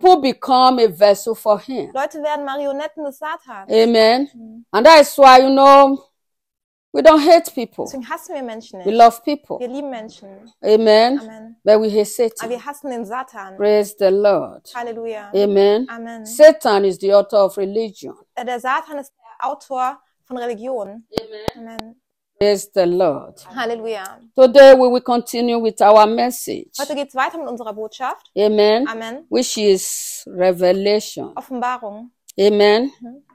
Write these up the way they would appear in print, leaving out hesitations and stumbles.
People become a vessel for him. Leute werden Marionetten des Satans. Amen. And that is why, we don't hate people. Deswegen hassen wir Menschen We nicht. love people. Wir lieben Menschen. Amen. Amen. But we hate Aber Satan. wir hassen den Satan. Praise the Lord. Halleluja. Amen. Amen. Satan is the author of religion. Der Satan ist der Autor von Religion. Amen. Praise the Lord. Halleluja. Today we will continue with our message. Heute geht's weiter mit unserer Botschaft. Amen. Amen. Which is Revelation. Offenbarung. Amen.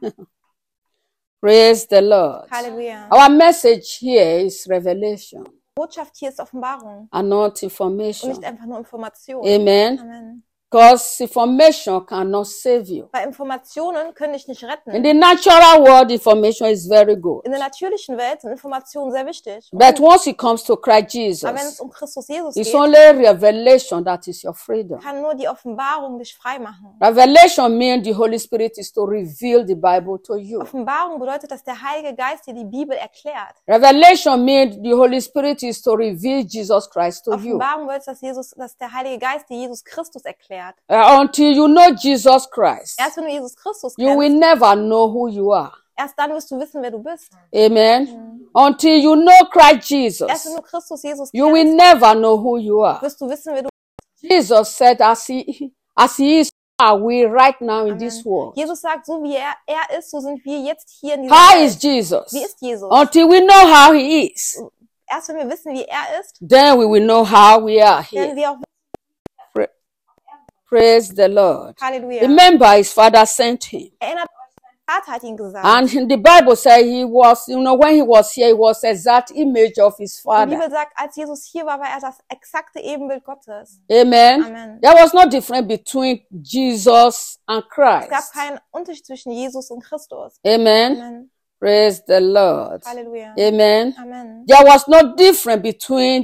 Praise the Lord. Halleluja. Our message here is revelation Botschaft hier ist Offenbarung and not und information. nicht einfach nur Information. Amen. Amen. Because information cannot save you. Weil Informationen können dich nicht In retten. the natural world, information is very good. In der natürlichen Welt sind Informationen sehr wichtig. But once it comes to Christ Aber wenn Jesus, es um Christus Jesus it's geht, only revelation that is your freedom. kann nur die Offenbarung dich frei machen. Revelation means the Holy Spirit is to reveal the Bible to you. Offenbarung bedeutet, dass der Heilige Geist dir die Bibel erklärt. Revelation means the Holy Spirit is to reveal Jesus Christ to you. Offenbarung bedeutet, dass der Heilige Geist dir Jesus Christus erklärt. Until you know Jesus Christ, Erst wenn du Jesus Christus you will kennst, never know who you are. erst dann wirst du wissen, wer du bist. Amen. Until you know Christ Erst wenn Jesus, du Christus Jesus you will kennst, never know who you are. wirst du wissen, wer du bist. Jesus said, as he is, are we right now in this world. Jesus sagt, so wie er ist, so sind wir jetzt hier in dieser How Welt. is Jesus? Wie ist Jesus? Until we know how he is, Erst wenn wir wissen, wie er ist, then we will know how we are werden here. wir auch wissen. Praise the Lord. Halleluja. Remember, his father sent him. Erinnert euch, sein Vater hat ihn gesagt. And the Bible says he was, when he was here, he was exact image of his Die father. Bibel sagt, als Jesus hier war, war er das exakte Ebenbild Gottes. Amen. Amen. There was no difference between Jesus and Es gab Christ. keinen Unterschied zwischen Jesus und Christus. Amen. Amen. Praise the Lord. Halleluja. Amen. Amen. There was no difference between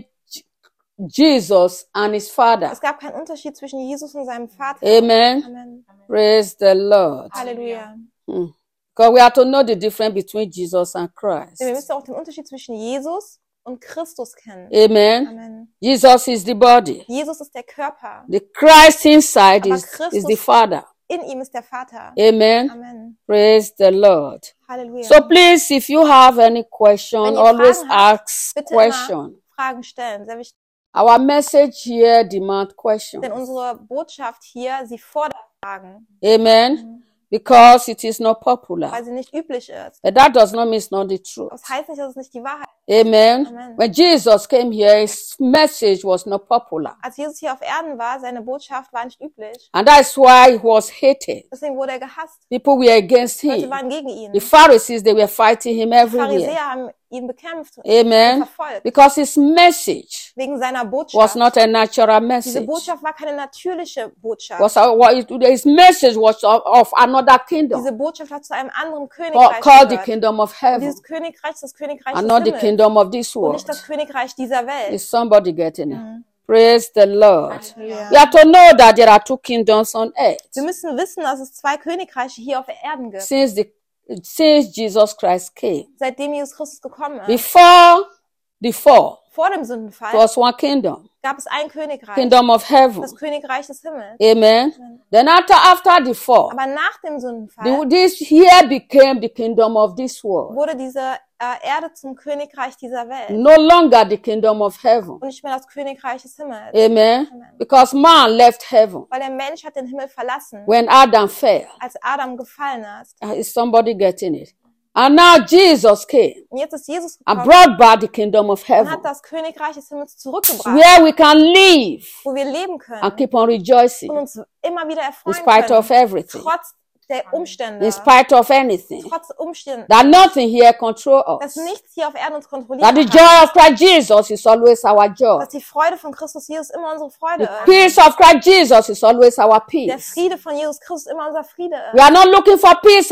Jesus and his father. Es gab keinen Unterschied zwischen Jesus und seinem Vater. Amen. Amen. Praise the Lord. Halleluja. Because we have to know the difference between Jesus and Christ. Denn wir müssen auch den Unterschied zwischen Jesus und Christus kennen. Amen. Amen. Jesus is the body. Jesus ist der Körper. The Christ inside Aber is Christus- the Father. In ihm ist der Vater. Amen. Amen. Praise the Lord. Halleluja. So please, if you have any question, Wenn ihr always Fragen habt, ask bitte question. immer Fragen stellen. Sehr wichtig. Our message here demand questions. Denn unsere Botschaft hier, sie fordert Fragen, Amen. Because it is not popular. weil sie nicht üblich ist. But that does not mean it's not the truth. Das heißt nicht, dass es nicht die Wahrheit ist. Amen. Amen. When Jesus came here, his message was not popular. Als Jesus hier auf Erden war, seine Botschaft war nicht üblich. And that's why he was hated. Deswegen wurde er gehasst. People were against Leute him. waren gegen ihn. The Pharisees, they were fighting him Die everywhere. Pharisäer haben ihn bekämpft und Amen. verfolgt. Because his message Wegen seiner was Botschaft. not a natural Diese message. Botschaft war keine natürliche Botschaft. His message was of another kingdom Diese Botschaft hat zu einem anderen Königreich called the gehört. kingdom of Und heaven dieses Königreich ist das Königreich and des not the Himmels kingdom of this und world. nicht das Königreich dieser Welt. Is somebody getting it? Praise the Lord. Halleluja. You have to know that there are two kingdoms on earth. Wir müssen wissen, dass es zwei Königreiche hier auf Erden gibt. Since Jesus Christ came. Seitdem Jesus Christus gekommen ist. Before the fall, Vor dem it Sündenfall was one kingdom, gab es ein Königreich. kingdom of heaven. Das Königreich des Himmels. Amen. Then after the fall, Aber nach dem Sündenfall this here became the kingdom of this world. wurde diese Erde zum Königreich dieser Welt. No longer the kingdom of heaven. Und nicht mehr das Königreich des Himmels. Amen. Amen. Because man left heaven Weil der Mensch hat den Himmel verlassen, when Adam fell. als Adam gefallen ist. Is somebody getting it? And now Jesus came Und jetzt ist Jesus and gekommen brought back the kingdom of und heaven, hat das Königreich des Himmels zurückgebracht, where we can live wo wir leben können and keep on rejoicing und uns immer wieder in erfreuen spite of können, everything, trotz der Umstände, in spite of anything. trotz Umständen, That nothing here control dass us. nichts hier auf Erden uns kontrollieren That the kann, joy of Christ Jesus is always our joy. dass die Freude von Christus Jesus immer unsere Freude ist, Peace of Christ Jesus is always our der peace. Friede von Jesus Christus immer unser Friede We ist. are not looking for peace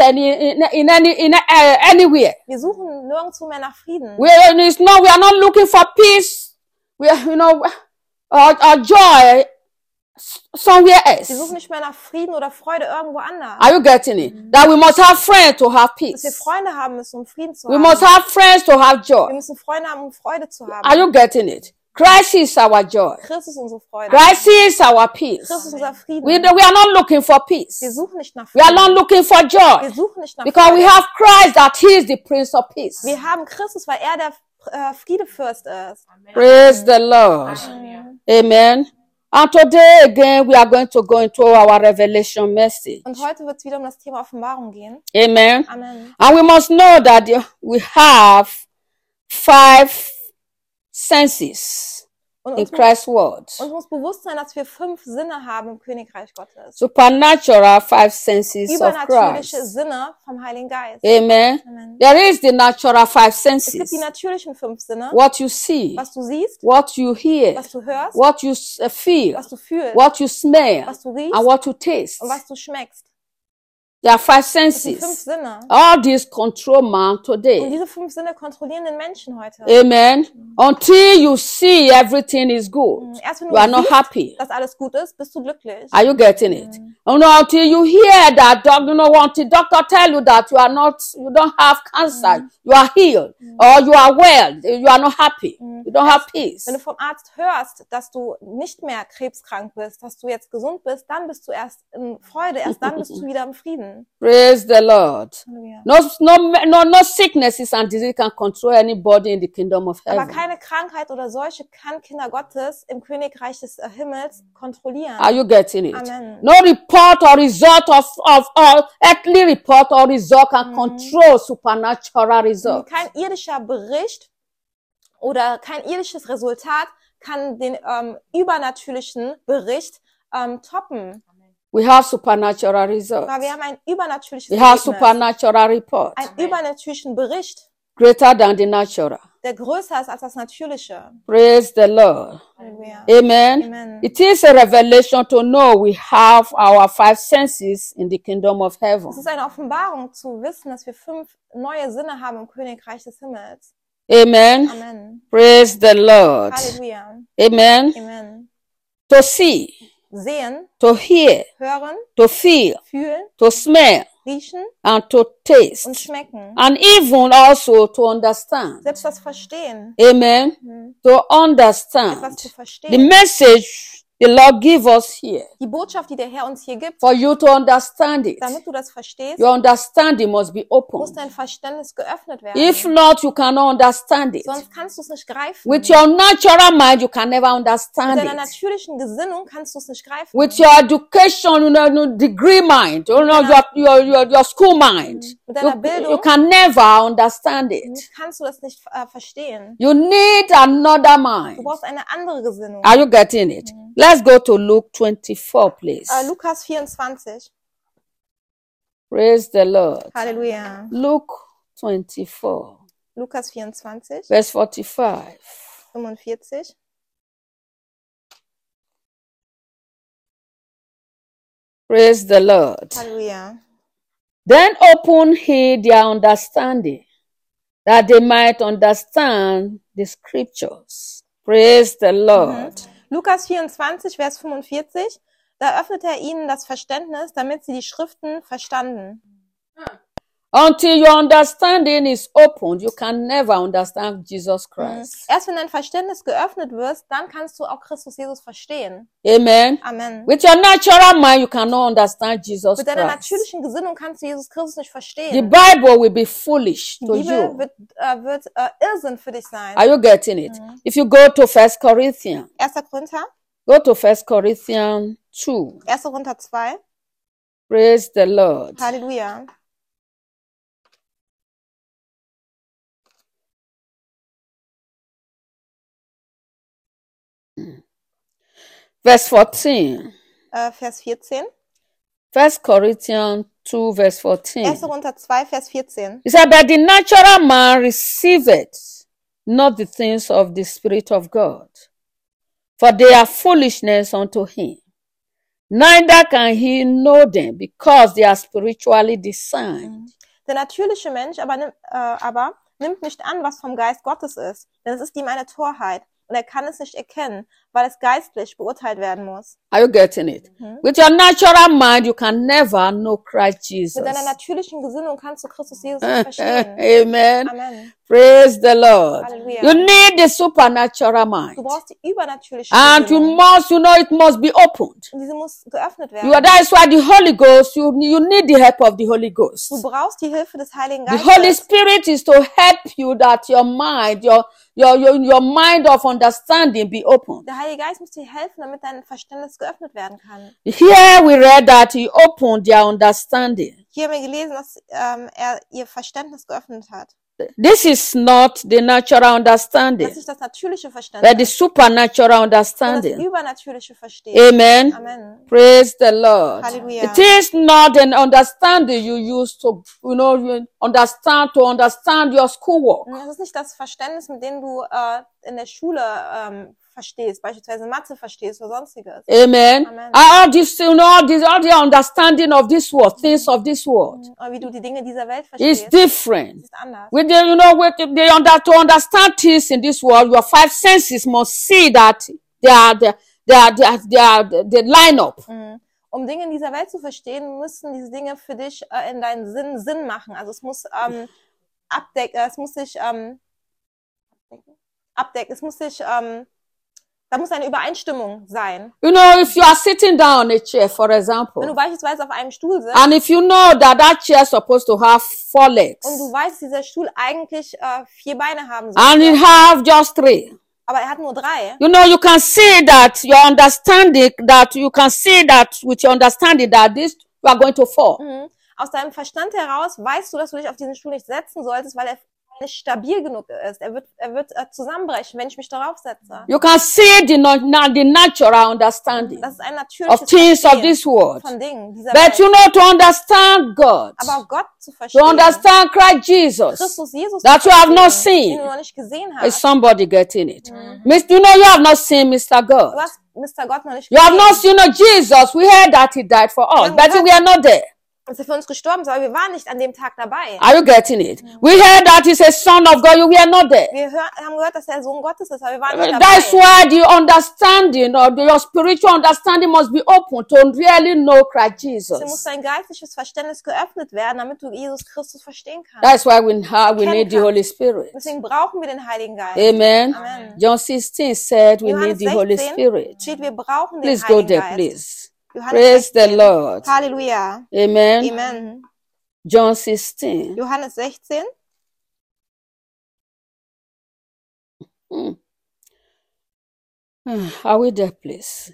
anywhere. Wir suchen nirgendwo mehr nach Frieden. We are not looking for peace. We are, our joy somewhere Wir suchen else. nicht mehr nach Frieden oder Freude irgendwo anders. Are you getting it? That we must have friends to have Dass wir peace. Freunde haben müssen, um Frieden zu We haben. must have friends to have Wir joy. müssen Freunde haben, um Freude zu haben. Are you getting it? Christ is our joy. Christus ist unsere Freude. Christ is our peace. Christus ist unser Frieden. We are not looking for peace. Wir suchen nicht nach We are not Frieden. looking for Wir joy. suchen nicht nach Because we Freude. have Christ that He is the Prince of Peace. Wir haben Christus, weil er der Friedefürst ist. Praise the Lord. Amen. And today again, we are going to go into our revelation message. Und heute wird es wieder um das Thema Offenbarung gehen. Amen. Amen. And we must know that we have 5 senses Und in Christ's word. uns muss bewusst sein, dass wir 5 Sinne haben im Königreich Gottes. Supernatural 5 senses of Übernatürliche Christ. Sinne vom Heiligen Geist. Amen. Amen. There is the natural 5 Es gibt senses. die natürlichen 5 Sinne. What you see, Was du siehst, what you hear, was du hörst, what you feel, was du fühlst, what you smell, was du riechst and what you taste. und was du schmeckst. There are 5 Das sind 5 senses. Sinne. All these control man Und today. diese 5 Sinne kontrollieren den Menschen heute. Amen. Until you see everything is good, Erst wenn you are du not siehst, happy. dass alles gut ist, bist du glücklich. Are you getting it? Until you hear that, until doctor tell you that you don't have cancer, you are healed, or you are well, you are not happy, you don't have peace. Wenn du vom Arzt hörst, dass du nicht mehr krebskrank bist, dass du jetzt gesund bist, dann bist du erst in Freude, erst dann bist du wieder im Frieden. Praise the Lord. Halleluja. No sicknesses and disease can control anybody in the kingdom of Aber heaven. keine Krankheit oder Seuche kann Kinder Gottes im Königreich des Himmels kontrollieren. Are you getting it? Amen. No report or result of earthly report or result can control supernatural result. Kein irdischer Bericht oder kein irdisches Resultat kann den übernatürlichen Bericht toppen. We have supernatural results. Aber wir haben ein übernatürliches We have Ergebnis, supernatural report, einen übernatürlichen Bericht, greater than the natural. der größer ist als das Natürliche. Praise the Lord. Halleluja. Amen. Amen. It is a revelation to know we have our 5 senses in the kingdom of Es heaven. ist eine Offenbarung zu wissen, dass wir 5 neue Sinne haben im Königreich des Himmels. Amen. Amen. Praise the Lord. Halleluja. Amen. Amen. To see, Sehen, to hear, hören, to feel, fühlen, to smell, riechen and to und taste, schmecken. and even also to understand. Selbst das Verstehen. Amen. To Etwas understand. zu The verstehen. message the Lord give us here, Die Botschaft, die der Herr uns hier gibt, for you to understand it, damit du das verstehst, your understanding must be muss open. dein Verständnis geöffnet werden. If not, you cannot understand it. Sonst kannst du es nicht greifen. With your natural mind, you can never Mit understand deiner it. natürlichen Gesinnung kannst du es nicht greifen. With your education, degree mind, your school mind, Mit deiner Bildung. you can never understand it. Kannst du das nicht verstehen. You need another Du mind. brauchst eine andere Gesinnung. Are you getting it? Let's go to Luke 24, please. Lukas 24. Praise the Lord. Halleluja. Luke 24, Lukas 24, verse 45. 45. Praise the Lord. Halleluja. Then opened he their understanding, that they might understand the scriptures. Praise the Lord. Lukas 24, Vers 45. Da öffnete er ihnen das Verständnis, damit sie die Schriften verstanden. Until your understanding is opened, you can never understand Jesus Christ. Erst wenn dein Verständnis geöffnet wird, dann kannst du auch Christus Jesus verstehen. Amen. Amen. With your natural mind, you cannot understand Jesus Mit deiner Christ. natürlichen Gesinnung kannst du Jesus Christus nicht The verstehen. Bible will be foolish Die to Bibel you. wird Irrsinn für dich sein. Are you getting it? If you go to 1 Corinthians, 1. Korinther, go to 1 Corinthians 2. 1. Korinther 2. Praise the Lord. Halleluja. Verse 14. Vers 14. 1 Corinthians 2, verse 14. 1. Korinther 2, Vers 14. He said, but the natural man receiveth not the things of the Spirit of God, for they are foolishness unto him. Neither can he know them, because they are spiritually discerned. Der natürliche Mensch aber nimmt nicht an, was vom Geist Gottes ist, denn es ist ihm eine Torheit, und er kann es nicht erkennen, weil es geistlich beurteilt werden muss. Are you getting it? With your natural mind, you can never know Christ Jesus. Mit deiner natürlichen Gesinnung kannst du Christus Jesus nicht verstehen. Amen. Amen. Praise the Lord. Halleluja. You need the supernatural mind. Du brauchst die übernatürliche And you Gesinnung. must, it must be opened. Und diese muss geöffnet You, werden. that is why the Holy Ghost, you need the help of the Holy Ghost. Du brauchst die Hilfe des Heiligen The Holy Geistes. Spirit is to help you that your mind, your mind of understanding be opened. Der Heilige Geist muss dir helfen, damit dein Verständnis geöffnet werden kann. Here we read that he opened their understanding. Hier haben wir gelesen, dass er ihr Verständnis geöffnet hat. This is not the natural Das understanding, ist das natürliche but the Verständnis, supernatural sondern das understanding. übernatürliche Verstehen. Amen. Amen. Praise the Lord. Hallelujah. It is not an understanding you use to, you understand your schoolwork. Das ist nicht das Verständnis, mit dem du in der Schule verstehst, beispielsweise Mathe verstehst oder sonstiges. Amen. Amen. All this, all the understanding of this world, things of this world, Aber wie du die Dinge dieser Welt is verstehst, different. ist anders. With the, to understand things in this world, your five senses must see that they line up. Um Dinge in dieser Welt zu verstehen, müssen diese Dinge für dich in deinen Sinn machen. Also es muss abdecken, es muss sich abdecken, es muss sich da muss eine Übereinstimmung sein. You know, if you are sitting down on a chair, for Wenn example, du beispielsweise auf einem Stuhl sitzt and if you know that chair is supposed to have 4 legs, und du weißt, dass dieser Stuhl eigentlich 4 Beine haben and it sollte, have just 3, aber er hat nur 3, you know, you can see that with your understanding that this, you are going to fall. aus deinem Verstand heraus weißt du, dass du dich auf diesen Stuhl nicht setzen solltest, weil er nicht stabil genug ist. Er wird zusammenbrechen, wenn ich mich darauf setze. You can see the natural understanding Das ist ein of natürliches things of Verstehen this world. von Dingen dieser But Welt. you know, to understand God, Aber Gott zu to verstehen, understand Christ Jesus, Christus Jesus that zu you have not verstehen, seen. den du noch nicht gesehen is hast. somebody getting it? You know, you have not seen Mr. God. Du hast Mr. Gott noch nicht You have not gesehen. seen Jesus. We heard that he died for us, but we are not there. Dass er für uns gestorben ist, aber wir waren nicht an dem Tag dabei. Are you getting it? We heard that he's a son of God. We are not there. Wir haben gehört, dass er Sohn Gottes ist, aber wir waren nicht That's dabei. why the understanding or your spiritual understanding must be open to really know Christ Deswegen muss Jesus. dein geistliches Verständnis geöffnet werden, damit du Jesus Christus verstehen kannst. That's why we need the Holy Spirit. Deswegen brauchen wir den Heiligen Geist. Amen. Amen. John 16 said we Johannes need the Holy 16 Spirit. steht, wir brauchen den Please go Heiligen there, Geist. please. Johannes Praise the 16. Lord. Halleluja. Amen. Amen. John 16. Johannes 16. Are we there, please?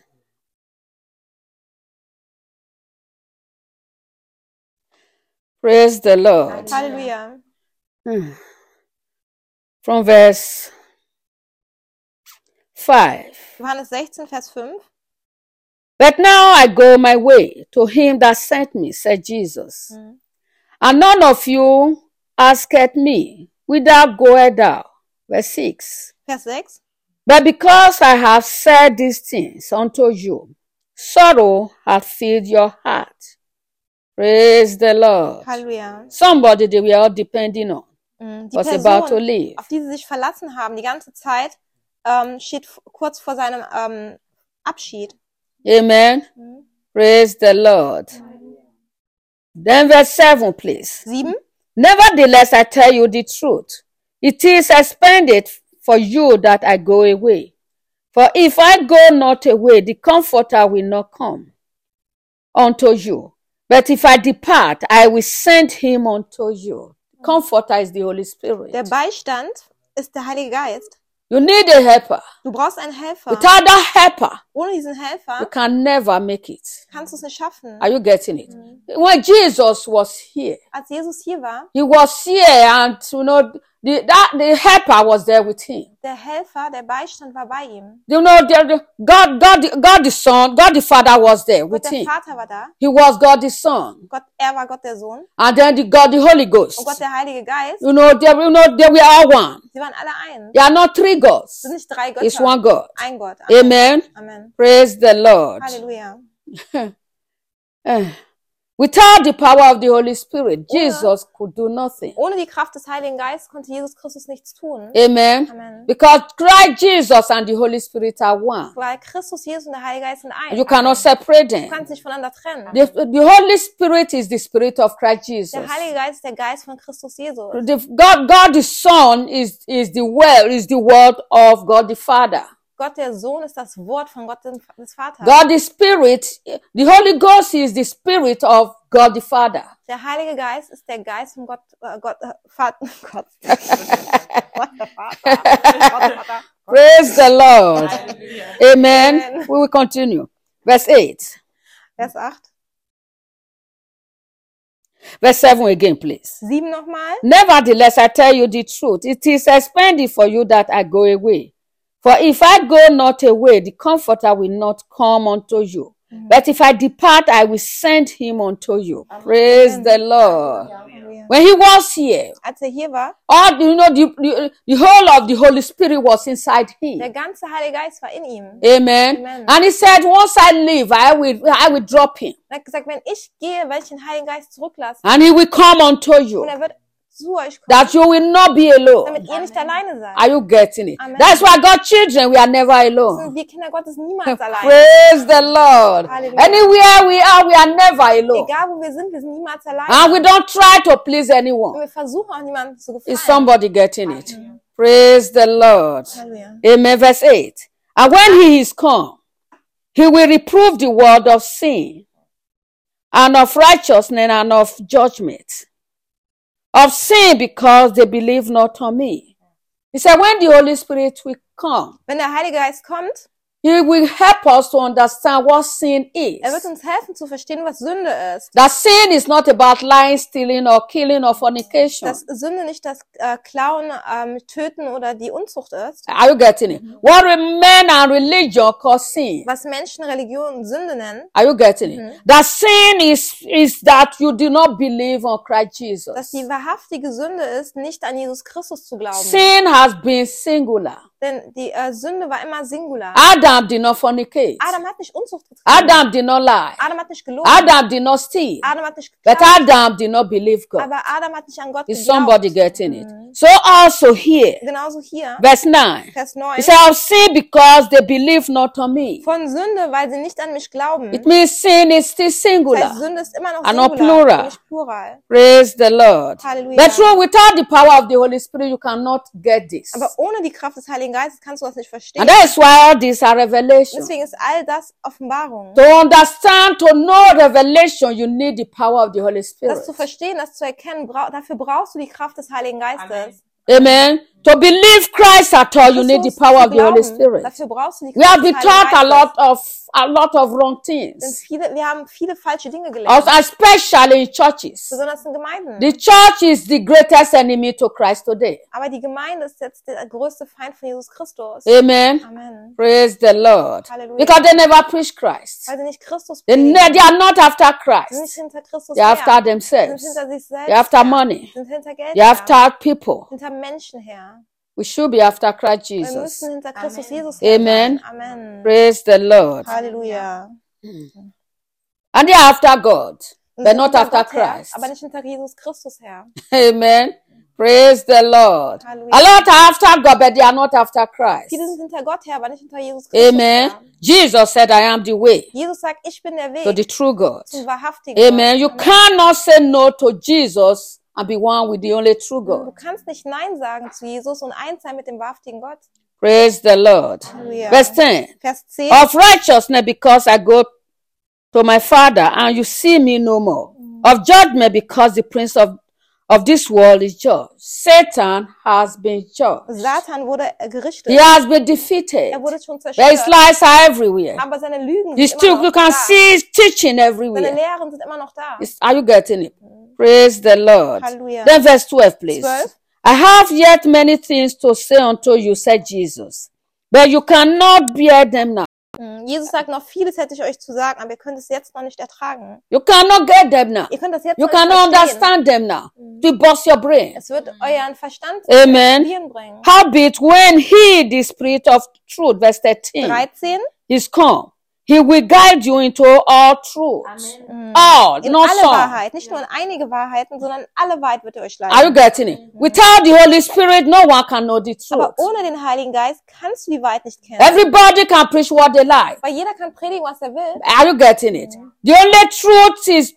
Praise the Lord. Halleluja. From verse 5. Johannes 16, Vers 5. But now I go my way to him that sent me, said Jesus. And none of you asked me, whither goest thou? Verse 6. Vers 6. But because I have said these things unto you, sorrow hath filled your heart. Praise the Lord. Halleluja. Somebody they were all depending on Die was about to Person, leave. auf die sie sich verlassen haben, die ganze Zeit, steht kurz vor seinem Abschied. Amen. Praise the Lord. Then verse 7, please. 7. Nevertheless, I tell you the truth. It is expedient for you that I go away. For if I go not away, the Comforter will not come unto you. But if I depart, I will send him unto you. Comforter is the Holy Spirit. Der Beistand ist der Heilige Geist. You need a helper. Du brauchst einen Helfer. Without that helper, Ohne diesen you Helfer can never make it. kannst du es nicht schaffen. Are you getting it? When Jesus was here, Als Jesus hier war, he was here and, you know, the helper was there with him. der Helfer, der Beistand war bei ihm. You know, God the Son, God the Father was there Gott with der him. Vater war da. He was God the Son. Er war Gott der Sohn. And then God the Holy Ghost. Und Gott der Heilige Geist. You know, they were all one. Sie waren alle eins. They are not 3 gods. Es sind nicht 3 It's Götter. one God. Ein Gott. Amen. Amen. Praise the Lord. Halleluja. Without the power of the Holy Spirit, Jesus could do nothing. Ohne die Kraft des Heiligen Geistes konnte Jesus Christus nichts tun. Amen. Amen. Because Christ Jesus and the Holy Spirit are one. Weil Christus, Jesus und der Heilige Geist sind eins. You cannot separate Du them. kannst nicht voneinander trennen. The Holy Spirit is the Spirit of Christ Jesus. Der Heilige Geist ist der Geist von Christus Jesus. God the Son is the word of God the Father. Gott der Sohn ist das Wort von Gott des Vaters. God the Spirit, the Holy Ghost is the Spirit of God the Father. Der Heilige Geist ist der Geist von Gott, Vater. Gott. Praise the Lord. Amen. Amen. We will continue. Verse 8. Vers 8. Verse 7 again, please. 7 nochmal. Nevertheless, I tell you the truth. It is expedient for you that I go away. For if I go not away, the Comforter will not come unto you. But if I depart, I will send him unto you. Praise the Lord. Halleluja. When he was here, Als hier war, all the whole of the Holy Spirit was inside him. der ganze Heilige Geist war in ihm. Amen. Amen. And he said, once I leave, I will drop him. Er hat gesagt, wenn ich gehe, werde ich den Heiligen Geist zurücklassen. And he will come unto you. Und er wird zu euch kommen, That you will not be alone. damit ihr nicht alleine seid. Are you getting it? Amen. That's why God's children, we are never alone. Wir Kinder Gottes niemals alleine. Praise the Lord. Hallelujah. Anywhere we are never alone. Egal wo wir sind niemals alleine. And we don't try to please Und anyone. wir versuchen auch niemandem zu gefallen. Is somebody getting it? Praise the Lord. Halleluja. Amen. Verse 8. And when he is come, he will reprove the world of sin and of righteousness and of judgment. Of sin because they believe not on me. He said, when the Holy Spirit will come, Wenn der Heilige Geist kommt, he will help us to understand what sin is. er wird uns helfen zu verstehen, was Sünde ist. That sin is not about lying, stealing, or killing, or fornication. Dass Sünde nicht das Klauen, Töten oder die Unzucht ist. Are you getting it? What men and religion call sin. Was Menschen Religion und Sünde nennen. Are you getting it? That sin is that you do not believe on Christ Jesus. Dass die wahrhaftige Sünde ist, nicht an Jesus Christus zu glauben. Sin has been singular. Denn die Sünde war immer singular. Adam did not fornicate. Adam hat nicht Unzucht getrieben. Adam did not lie. Adam hat nicht gelogen. Adam did not steal. Adam hat nicht But geklaut. Adam did not believe God. Aber Adam hat nicht an Gott Is geglaubt. somebody getting it? So also here, Genauso hier, verse 9. Vers 9. He said, I've sinned because they believe not on me. Von Sünde, weil sie nicht an mich glauben. It means sin is still Das heißt, singular. Sünde ist immer noch And not singular, plural. nicht plural. Praise the Lord. Halleluja. But true, without the power of the Holy Spirit, you cannot get this. Aber ohne die Kraft des Heiligen Geistes kannst du das nicht verstehen. And that is why all these are revelations. Deswegen ist all das Offenbarung. To understand, to know revelation, you need the power of the Holy Spirit. Das zu verstehen, das zu erkennen, dafür brauchst du die Kraft des Heiligen Geistes. Amen. To believe Christ at all, you need the Christus power zu of the Holy glauben, Spirit. Dafür brauchst du die We have Kraft des been taught Heiligen Geistes. a lot of wrong Denn things, wir haben viele falsche Dinge gelernt. also especially in churches. Besonders in Gemeinden. The church is the greatest enemy to Christ today. Aber die Gemeinde ist jetzt der größte Feind von Jesus Christus. Amen. Amen. Praise the Lord. Hallelujah. Because they never preach Christ. Weil sie nicht Christus They predigen. are not after Sie sind Christ. nicht hinter Christus They are her. after Sie themselves. sind hinter sich selbst They are after her. money. Sie sind hinter Geld They are her. after people. Hinter Menschen her. We should be after Christ Wir Jesus. müssen hinter Christus Jesus her Amen. sein. Amen. Praise the Lord. Halleluja. And they are after God, Und but sind not hinter after Gott her, Christ. aber nicht hinter Jesus Christus her. Amen. Praise the Lord. Hallelujah. A lot are after God, but they are not after Christ. Viele sind hinter Gott her, aber nicht hinter Jesus Christus Amen. her. Jesus said, I am the way Jesus sagt, ich bin der to Weg the true God. zum wahrhaftigen Amen. You Gott. cannot say no to Jesus and be one with the only true Du God. kannst nicht Nein sagen zu Jesus und eins sein mit dem wahrhaftigen Gott. Praise the Lord. Halleluja. Verse 10. Vers 10. Of righteousness, because I go to my Father and you see me no more. Of judgment, because the prince of this world is judged. Satan has been judged. Satan wurde gerichtet. He has been defeated. Er wurde schon His zerstört. lies are everywhere. Aber seine Lügen He's sind still, immer you noch can da. see his teaching Seine everywhere. Lehren sind immer noch da. Are you getting it? Praise the Lord. Hallelujah. Then verse 12, please. 12. I have yet many things to say unto you, said Jesus, but you cannot bear them now. Jesus sagt, noch vieles hätte ich euch zu sagen, aber ihr könnt es jetzt noch nicht ertragen. You cannot get them now. Ihr könnt das jetzt You noch nicht cannot verstehen. understand them now. To bust your brain. Es wird euren Verstand Amen. Spielen bringen. Howbeit, when he, the Spirit of truth, verse 13, 13. is come, He will guide you into all truth. All, In not alle some. Wahrheit. Nicht nur in einige Wahrheiten, sondern alle Wahrheit wird er euch Are you leiten. getting it? Without the Holy Spirit, no one can know the truth. Aber ohne den Heiligen Geist kannst du die Wahrheit nicht kennen. Everybody can preach what they like. Weil jeder kann predigen, was er will. Are you getting it? The only truth is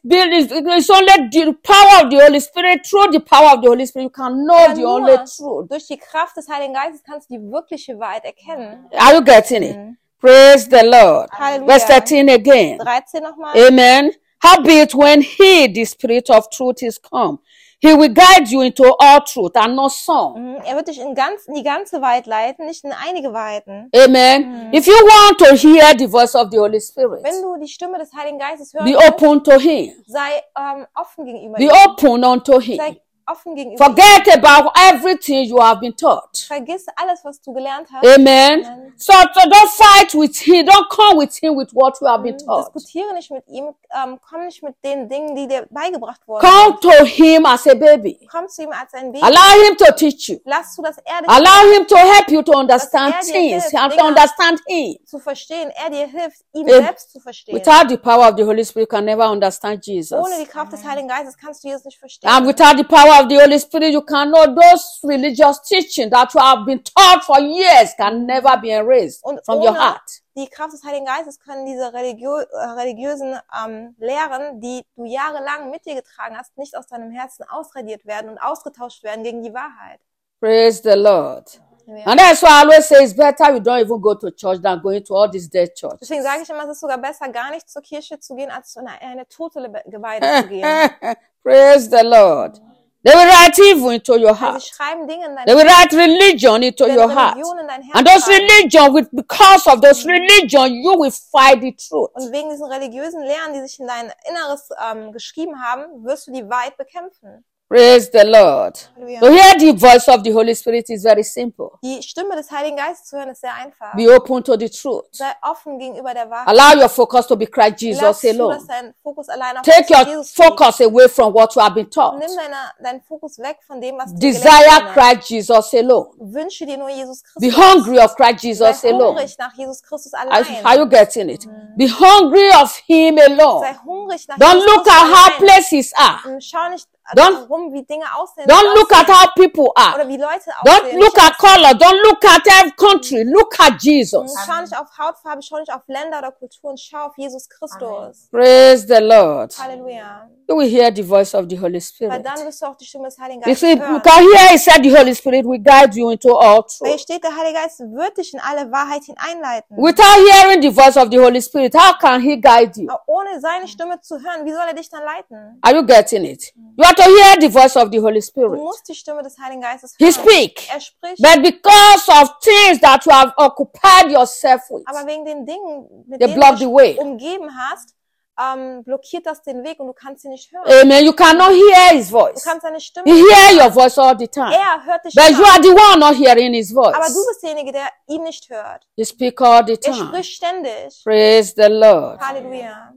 only the power of the Holy Spirit. Through the power of the Holy Spirit, you can know Aber the nur only truth. durch die Kraft des Heiligen Geistes kannst du die wirkliche Wahrheit erkennen. Are you getting it? Praise the Lord. Hallelujah. Verse 13 again. 13 nochmal. Amen. Howbeit, when he, the Spirit of truth, is come, he will guide you into all truth and not some. Er wird dich in die ganze Wahrheit leiten, nicht in einige Wahrheiten. Amen. If you want to hear the voice of the Holy Spirit, Wenn du die Stimme des Heiligen Geistes hören be willst, open to him. sei offen gegenüber Be ihm. open unto him. Sei offen gegenüber ihm. Forget about everything you have been taught. Vergiss alles, was du gelernt hast. Amen. So don't fight with him. Don't come with him with what you have been taught. Diskutiere nicht mit ihm, komm nicht mit den Dingen, die dir beigebracht wurden. Come to him as a baby. Komm zu ihm als ein Baby. Allow him to teach you. Lass zu, dass er dich Allow him to help you to understand Dass er dir things hilft, and to Dinge understand him. zu verstehen. Er dir hilft, ihn selbst zu verstehen. Without the power of the Holy Spirit, you can never understand Jesus. Ohne die Kraft des Heiligen Geistes kannst du Jesus nicht verstehen. And without the power of the Holy Spirit, you cannot, those religious teaching that you have been taught for years can never be erased Und from your ohne heart. die Kraft des Heiligen Geistes können diese religiösen Lehren, die du jahrelang mit dir getragen hast, nicht aus deinem Herzen ausradiert werden und ausgetauscht werden gegen die Wahrheit. Praise the Lord. Ja. And that's why I always say it's better you don't even go to church than going to all these dead churches. Deswegen sage ich immer, es ist sogar besser, gar nicht zur Kirche zu gehen, als zu eine tote Gemeinde zu gehen. Praise the Lord. They will write evil into your Also heart. sie schreiben Dinge in dein They will write religion into Herz, your heart. Religion in dein Herz And those schreiben. religion, because of those religion, you will find the truth. Und wegen diesen religiösen Lehren, die sich in dein Inneres geschrieben haben, wirst du die Wahrheit bekämpfen. Praise the Lord. Halleluja. To hear the voice of the Holy Spirit is very simple. Die Stimme des Heiligen Geistes zu hören ist sehr einfach. Be open to the truth. Sei offen gegenüber der Wahrheit. Allow your focus to be Christ Lass Jesus zu, alone. dass dein Fokus allein auf Take your Jesus liegt. focus away from what you have been taught. Nimm deinen Fokus weg von dem, was du Desire gelernt hast. Christ Jesus alone. Wünsche dir nur Jesus Be Christus. hungry of Christ Jesus Sei alone. hungrig nach Jesus Christus allein. Are you getting it? Be hungry of Him Sei alone. hungrig nach Don't Jesus look Christus at how allein. places are. Schau nicht Don't- darum, wie Dinge aussehen. Don't look at how people are. Oder wie Leute Don't aussehen. look at color. Don't look at every country. Look at Jesus. Schau nicht auf Hautfarbe, schau nicht auf Länder oder Kulturen, schau auf Jesus Christus. Praise the Lord. Halleluja. You will hear the voice of the Holy Weil Spirit. dann wirst du auch die Stimme des Heiligen You Geistes see, you hören. can hear it said the Holy Spirit will guide you into all Weil hier truth. steht, der Heilige Geist wird dich in alle Wahrheit hineinleiten. Without hearing the voice of the Holy Spirit, how can He guide you? Aber ohne seine Stimme zu hören, wie soll er dich dann leiten? Are you getting it? You have to hear the voice of the Holy Du Spirit. musst die Stimme des Heiligen Geistes He hören. speak. Er spricht, But because of things that you have occupied yourself with, aber wegen den Dingen, mit they denen block du the dich way. umgeben hast, blockiert das den Weg und du kannst sie nicht hören. Amen. You cannot hear His Du voice. kannst seine Stimme You nicht hear hören. your voice all the time. Er hört dich But you immer. are the one not hearing His Aber du voice. bist derjenige, der ihn nicht hört. You speak all the Er time. spricht ständig. Praise the Lord. Halleluja.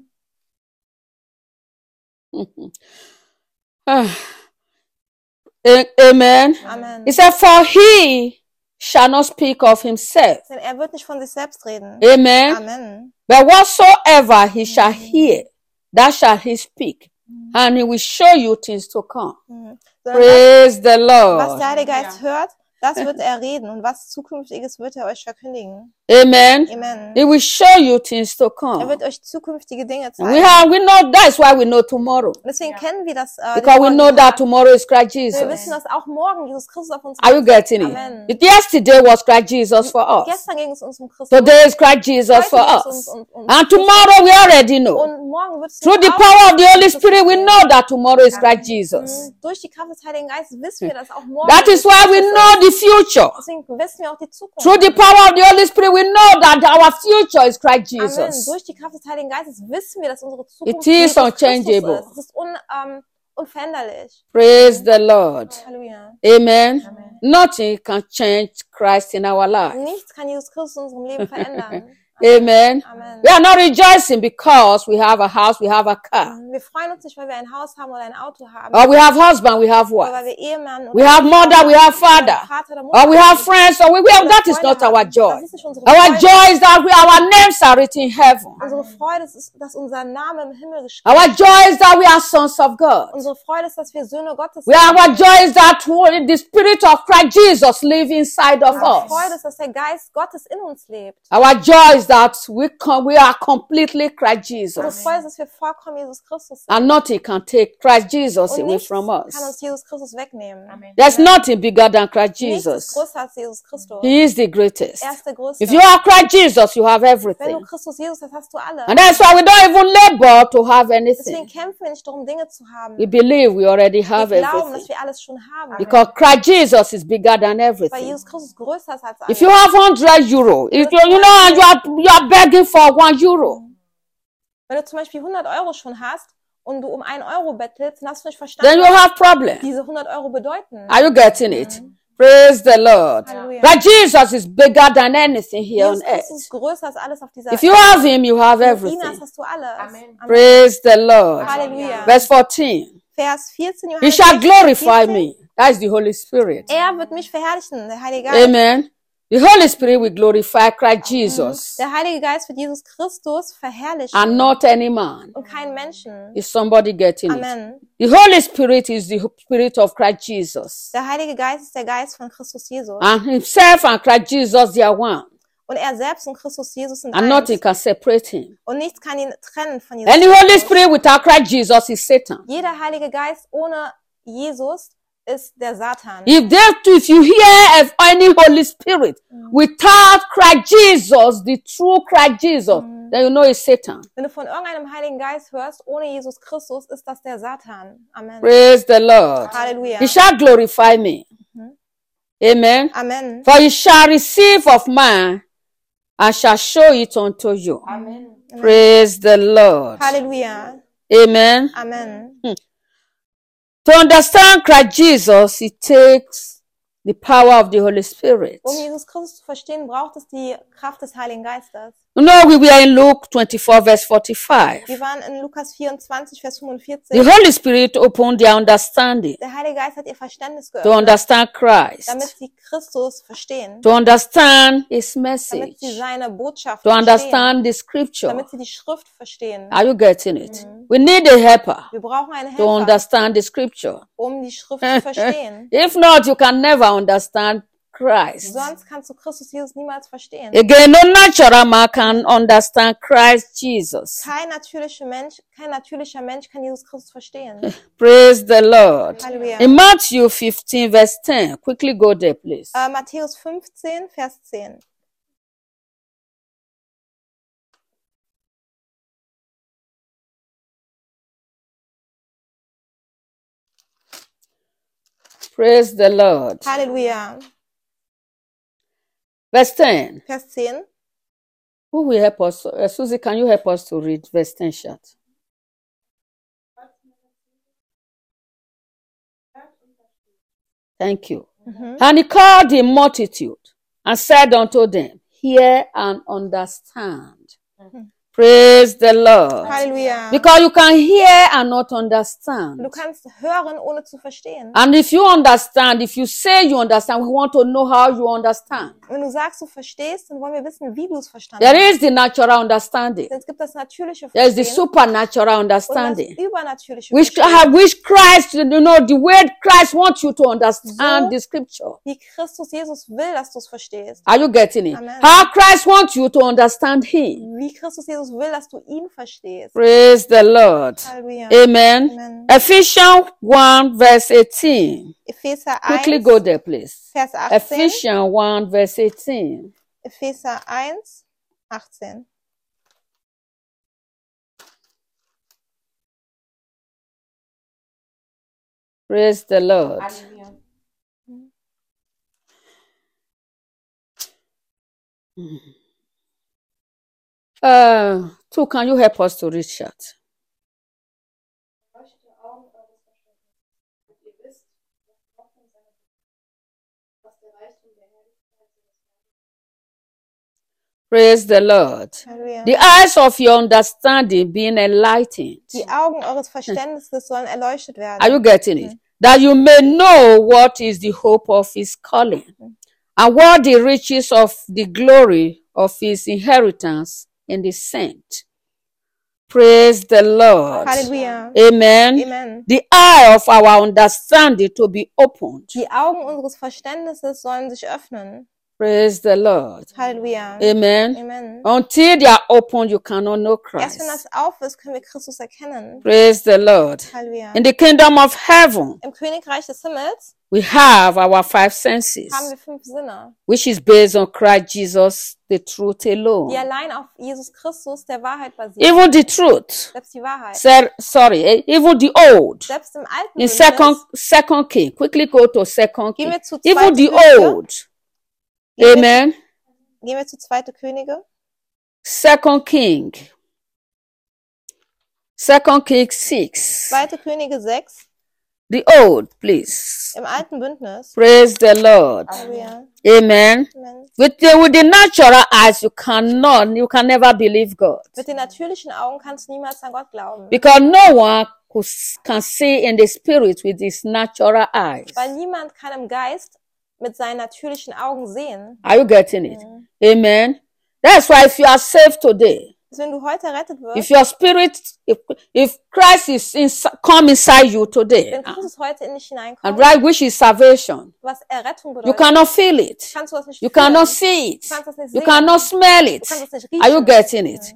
Amen. Amen. He said, for He shall not speak of Himself. Denn er wird nicht von sich selbst reden. Amen. Amen. But whatsoever He shall hear, that shall He speak. And He will show you things to come. Sondern Praise the was Lord. der Heilige Geist hört, das wird er reden. Und was Zukünftiges wird er euch verkündigen. Amen. Amen. He will show you things to Er come. wird euch zukünftige Dinge And we zeigen. know that's why we know tomorrow. Und deswegen kennen wir das. Because we den know morgigen that Tag. tomorrow is Christ Wir Jesus. wissen, dass auch morgen Jesus Christus auf uns Are you wartet. getting Amen. it? Yesterday was Christ Jesus for us. Gestern ging es uns um Christus. Today is Christ Jesus for Heute geht es us. uns um And tomorrow we already know. Und morgen wird es Through the auch power of the Holy Christus Spirit, we sein. know that tomorrow is Christ Jesus. Durch die Kraft des Heiligen Geistes wissen wir, dass auch morgen That is Jesus why we Christus know the ist. future. Deswegen wissen wir auch die Zukunft. Through the power of the Holy Spirit, we know that our future is Christ Amen. Jesus. Durch die Kraft des Heiligen Geistes wissen wir, dass unsere Zukunft It is Jesus Christus unchangeable. ist. Es ist unveränderlich. Praise the Lord. Halleluja. Amen. Nothing can change Christ in our life. Nichts kann Jesus Christus in unserem Leben verändern. Amen. Amen. We are not rejoicing because we have a house, we have a car. Wir freuen uns nicht, weil wir ein Haus haben oder ein Auto haben. Or we have husband, we have Oder weil wife. wir Ehemann We oder have Ehefrau mother, we haben, have oder father. Vater oder Mutter Or we have haben, friends, or we have, oder that is Freunde not our haben. joy. Das ist nicht unsere Our Freude. joy is that our names are written in heaven. Unsere Freude ist, dass unser Name im Himmel geschrieben Our ist. joy is that we are sons of God. Unsere Freude ist, dass wir Söhne Gottes Our joy is that the Spirit of Christ Jesus lives inside of Unsere Freude us. ist, dass der Geist Gottes in uns lebt. Our joy is that we are completely Christ Unsere Jesus. Freude ist, dass wir vollkommen Jesus Christus sind. And nothing can take Christ Jesus Und away nichts from kann us. uns Jesus Christus wegnehmen. There's nothing bigger than Christ Nichts ist Jesus. größer als Jesus Christus. He is the greatest. Er ist der Größte. If you have Christ Jesus, you have Wenn du everything. Christus Jesus hast, hast du alle. And that's why we don't even labor to have Deswegen anything. kämpfen wir nicht darum, Dinge zu haben. We believe we already Wir have glauben, dass everything. wir alles schon haben. Because Christ Jesus is bigger than Weil everything. Jesus Christus größer ist als If you alles. have 100 euro, if you know, and you are begging for 1 euro, Wenn du zum Beispiel 100 Euro schon hast und du um 1 Euro bettelst, dann hast du nicht then verstanden, you was have problem. diese 100 Euro bedeuten. Are you getting it? Praise the Lord. Halleluja. But Jesus is bigger than anything here on Jesus Christus earth. ist größer als alles auf dieser If you have him, you have Wenn du ihn hast, everything. hast du alles. Amen. Amen. Praise the Lord. Halleluja. Verse 14. Vers 14, He Johannes shall 16, glorify 14. me. That is the Holy Spirit. Er wird mich verherrlichen, der Heilige Geist. Amen. The Holy Spirit will glorify Christ Jesus Der Heilige Geist wird Jesus Christus verherrlichen and not any man. und keinen Menschen. Is somebody getting it? Amen. The Holy Spirit is the Spirit of Christ Jesus. Der Heilige Geist ist der Geist von Christus Jesus. And himself and Christ Jesus, they are one. Und er selbst und Christus Jesus sind And nothing eins. can separate him. Und nichts kann ihn trennen von Jesus And the Holy Christus. Spirit without Christ Jesus is Satan. Jeder Heilige Geist ohne Jesus ist der Satan. If you hear of any Holy Spirit without Christ Jesus, the true Christ Jesus, then you know it's Satan. Wenn du von irgendeinem Heiligen Geist hörst, ohne Jesus Christus, ist das der Satan. Amen. Praise the Lord. Halleluja. He shall glorify me. Amen. Amen. For he shall receive of mine and shall show it unto you. Amen. Praise the Lord. Halleluja. Amen. Amen. To understand Christ Jesus, it takes the power of the Holy Spirit. Um Jesus Christus zu verstehen, braucht es die Kraft des Heiligen Geistes. You know, we were in Luke 24, verse 45. Wir waren in Lukas 24, Vers The 45. Holy Spirit opened their understanding Der Heilige Geist hat ihr Verständnis to geöffnet, understand Christ, damit sie Christus verstehen, to understand His damit message, sie seine Botschaft to verstehen, understand the scripture. damit sie die Schrift verstehen. Are you getting it? We need a helper Wir brauchen einen to Helfer, understand the scripture. um die Schrift zu verstehen. If not, you can never understand Christ. Sonst kannst du Christus Jesus niemals verstehen. Again, no natural man can understand Christ Jesus. Kein natürlicher Mensch kann Jesus Christus verstehen. Praise the Lord. Halleluja. In Matthew 15, verse 10, quickly go there, please. Matthäus 15, Vers 10. Praise the Lord. Halleluja. Verse 10. Vers 10. Who will help us? Susie, can you help us to read verse 10 short? Thank you. And he called the multitude and said unto them, hear and understand. Praise the Lord. Halleluja. Because you can hear and not understand. Du kannst hören, ohne zu verstehen. And if you understand, if you say you understand, we want to know how you understand. Wenn du sagst, du verstehst, dann wollen wir wissen, wie du es verstanden There hast. is the natural understanding. Denn es gibt das natürliche There is the Verstehen supernatural und das understanding. übernatürliche Which Verstehen. Christ, you know, the way Christ wants you to understand So. the scripture. Wie Christus Jesus will, dass du es verstehst. Are you getting it? Amen. How Christ wants you to understand Him. Wie Christus Jesus will, dass du ihn verstehst. Praise the Lord. Halleluja. Amen. Amen. Ephesians 1 verse 18. Epheser Quickly 1, go there, please. Vers 18. Ephesians 1 verse 18. Epheser 1, 18. Praise the Lord. Halleluja. Two, can you help us to read that? Praise the Lord. Halleluja. The eyes of your understanding being enlightened. Die Augen eures Verständnisses sollen erleuchtet Are werden, you getting it? That you may know what is the hope of his calling, and what the riches of the glory of his inheritance in the saint. Praise the Lord. Halleluja. Amen. Amen. The eye of our understanding to be opened. Die Augen unseres Verständnisses sollen sich öffnen. Praise the Lord. Halleluja. Amen. Amen. Until they are opened, you cannot know Erst wenn Christ. das auf ist, können wir Christus erkennen. Praise the Lord. Halleluja. In the kingdom of heaven, Im Königreich des Himmels we have our five senses, haben wir 5 Sinne, which is based on Christ Jesus, the truth die alone. allein auf Jesus Christus, der Wahrheit basieren. Even the truth. Selbst die Wahrheit. Even the old. Selbst im alten In Bündnis. second King. Quickly go to second Gehen King. wir zu Even 2. the Könige. old. Amen. Gehen wir zu 2. Könige. Second King. Second King 6. 2. Könige 6. The old, please. Im alten Bündnis. Praise the Lord. Halleluja. Amen. Amen. With the natural eyes, you can never believe God. Mit den natürlichen Augen kannst du niemals an Gott glauben. Because no one can see in the spirit with his natural eyes. Weil niemand kann im Geist mit seinen natürlichen Augen sehen. Are you getting it? Amen. That's why if you are saved today, Also wenn du heute errettet wirst, if your spirit, if Christ is come inside you today, wenn Christus heute in dich and hineinkommt, right, which is salvation, was Errettung you bedeutet, cannot feel it. kannst du das nicht You fühlen. cannot see it. Du kannst das nicht You sehen. cannot smell it. Du kannst das nicht Are you riechen. getting it?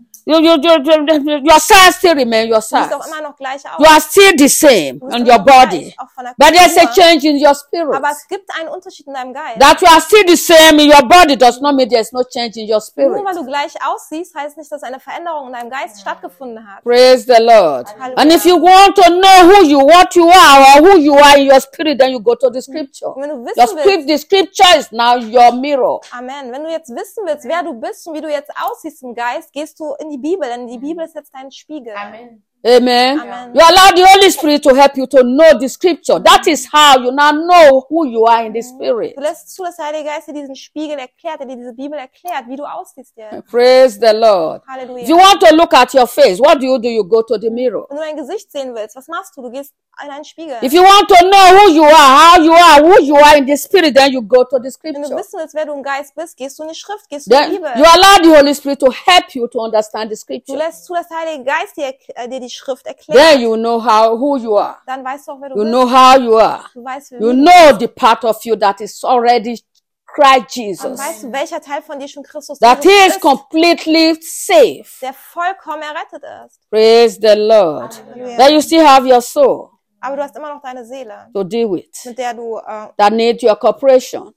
Your size still remain your Du siehst auch size. immer noch gleich aus. You are still the same Du bist on immer your noch gleich, body. auch von der But there's a Kultur. change in your spirit. Aber es gibt einen Unterschied in deinem Geist. That you are still the same in your body does not mean there's no change in your Nur spirit. weil du gleich aussiehst, heißt nicht, dass eine Veränderung in deinem Geist stattgefunden hat. Praise the Lord. Hallelujah. And if you want to know what you are or who you are in your spirit, then you go to the scripture. Und wenn du The wissen willst, the scripture is now your mirror. Amen, wenn du jetzt wissen willst, wer du bist und wie du jetzt aussiehst im Geist, gehst du in die Bibel, denn die Bibel ist jetzt dein Spiegel. Amen. Amen. Amen. You allow the Holy Spirit to help you to know the scripture. That is how you now know who you are in the spirit. Du lässt zu, dass der Heilige Geist dir diesen Spiegel erklärt, der dir diese Bibel erklärt, wie du aussiehst jetzt. Praise the Lord. Halleluja. If you want to look at your face, what do? You go to the mirror. Wenn du dein Gesicht sehen willst, was machst du? Du gehst in einen Spiegel. If you want to know who you are, how you are, who you are in the spirit, then you go to the Wenn du scripture. wissen willst, wer du im Geist bist, gehst du in die Schrift, gehst du in die Then Bibel. you allow the Holy Spirit to help you to understand the Du scripture. lässt zu, dass der Heilige Geist dir die Schrift erklärt. Then you know who you are. Dann weißt du auch, wer du You bist. know how you are. Du weißt, wer You du know the part of you that is already Christ Dann Jesus. weißt du, welcher Teil von dir schon Christus That Jesus he is ist, completely safe. der vollkommen errettet ist. Praise the Lord. Halleluja. Then you still have your soul Aber du hast immer noch deine Seele, to deal with. mit der du That need your cooperation.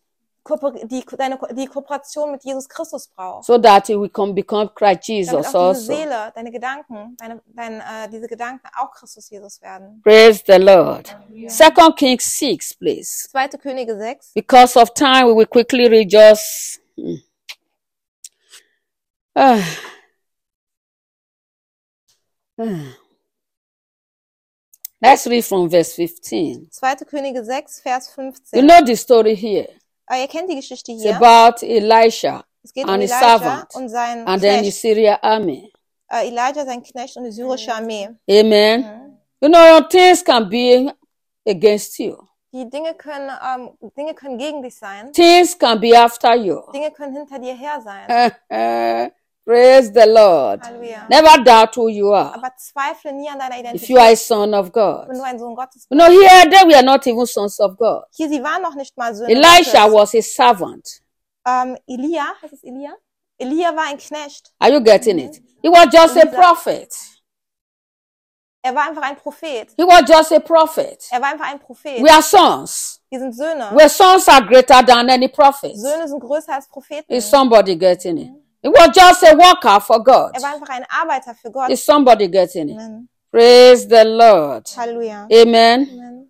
die Kooperation mit Jesus Christus brauchst. So that we can become Christ Damit Jesus auch diese also. Seele, deine Gedanken, diese Gedanken auch Christus Jesus werden. Praise the Lord. 2 Kings 6, please. 2. Könige 6. Because of time, we will quickly read just. Let's read from verse 15. 2. Könige 6, Vers You 15. know the story here. Ihr kennt die Geschichte It's hier. about Elisha Es geht um and his Elijah servant und seinen and then the Knecht. Syrian army. Elijah, sein Knecht und die syrische Armee. Amen. You know, things can be against you. Die Dinge können gegen dich sein. Things can be after you. Dinge können hinter dir her sein. Praise the Lord. Halleluja. Never doubt who you are. Aber zweifle nie an deiner If you are a Identität, son of God. wenn du ein Sohn Gottes You bist. know, here they were not even sons of God. Hier, sie waren noch nicht mal Söhne Elisha Gottes. was a servant. Elia, heißt es Elia? Elia war ein Knecht. Are you getting it? He was just a prophet. Er war einfach ein Prophet. He was just a prophet. Er war einfach ein Prophet. We are sons. Wir sind Söhne. Where sons are greater than any prophet. Söhne sind größer als Propheten. Is somebody getting it? He was just a worker for God. Er war einfach ein Arbeiter für Gott. Is somebody getting it? Amen. Praise the Lord. Halleluja. Amen.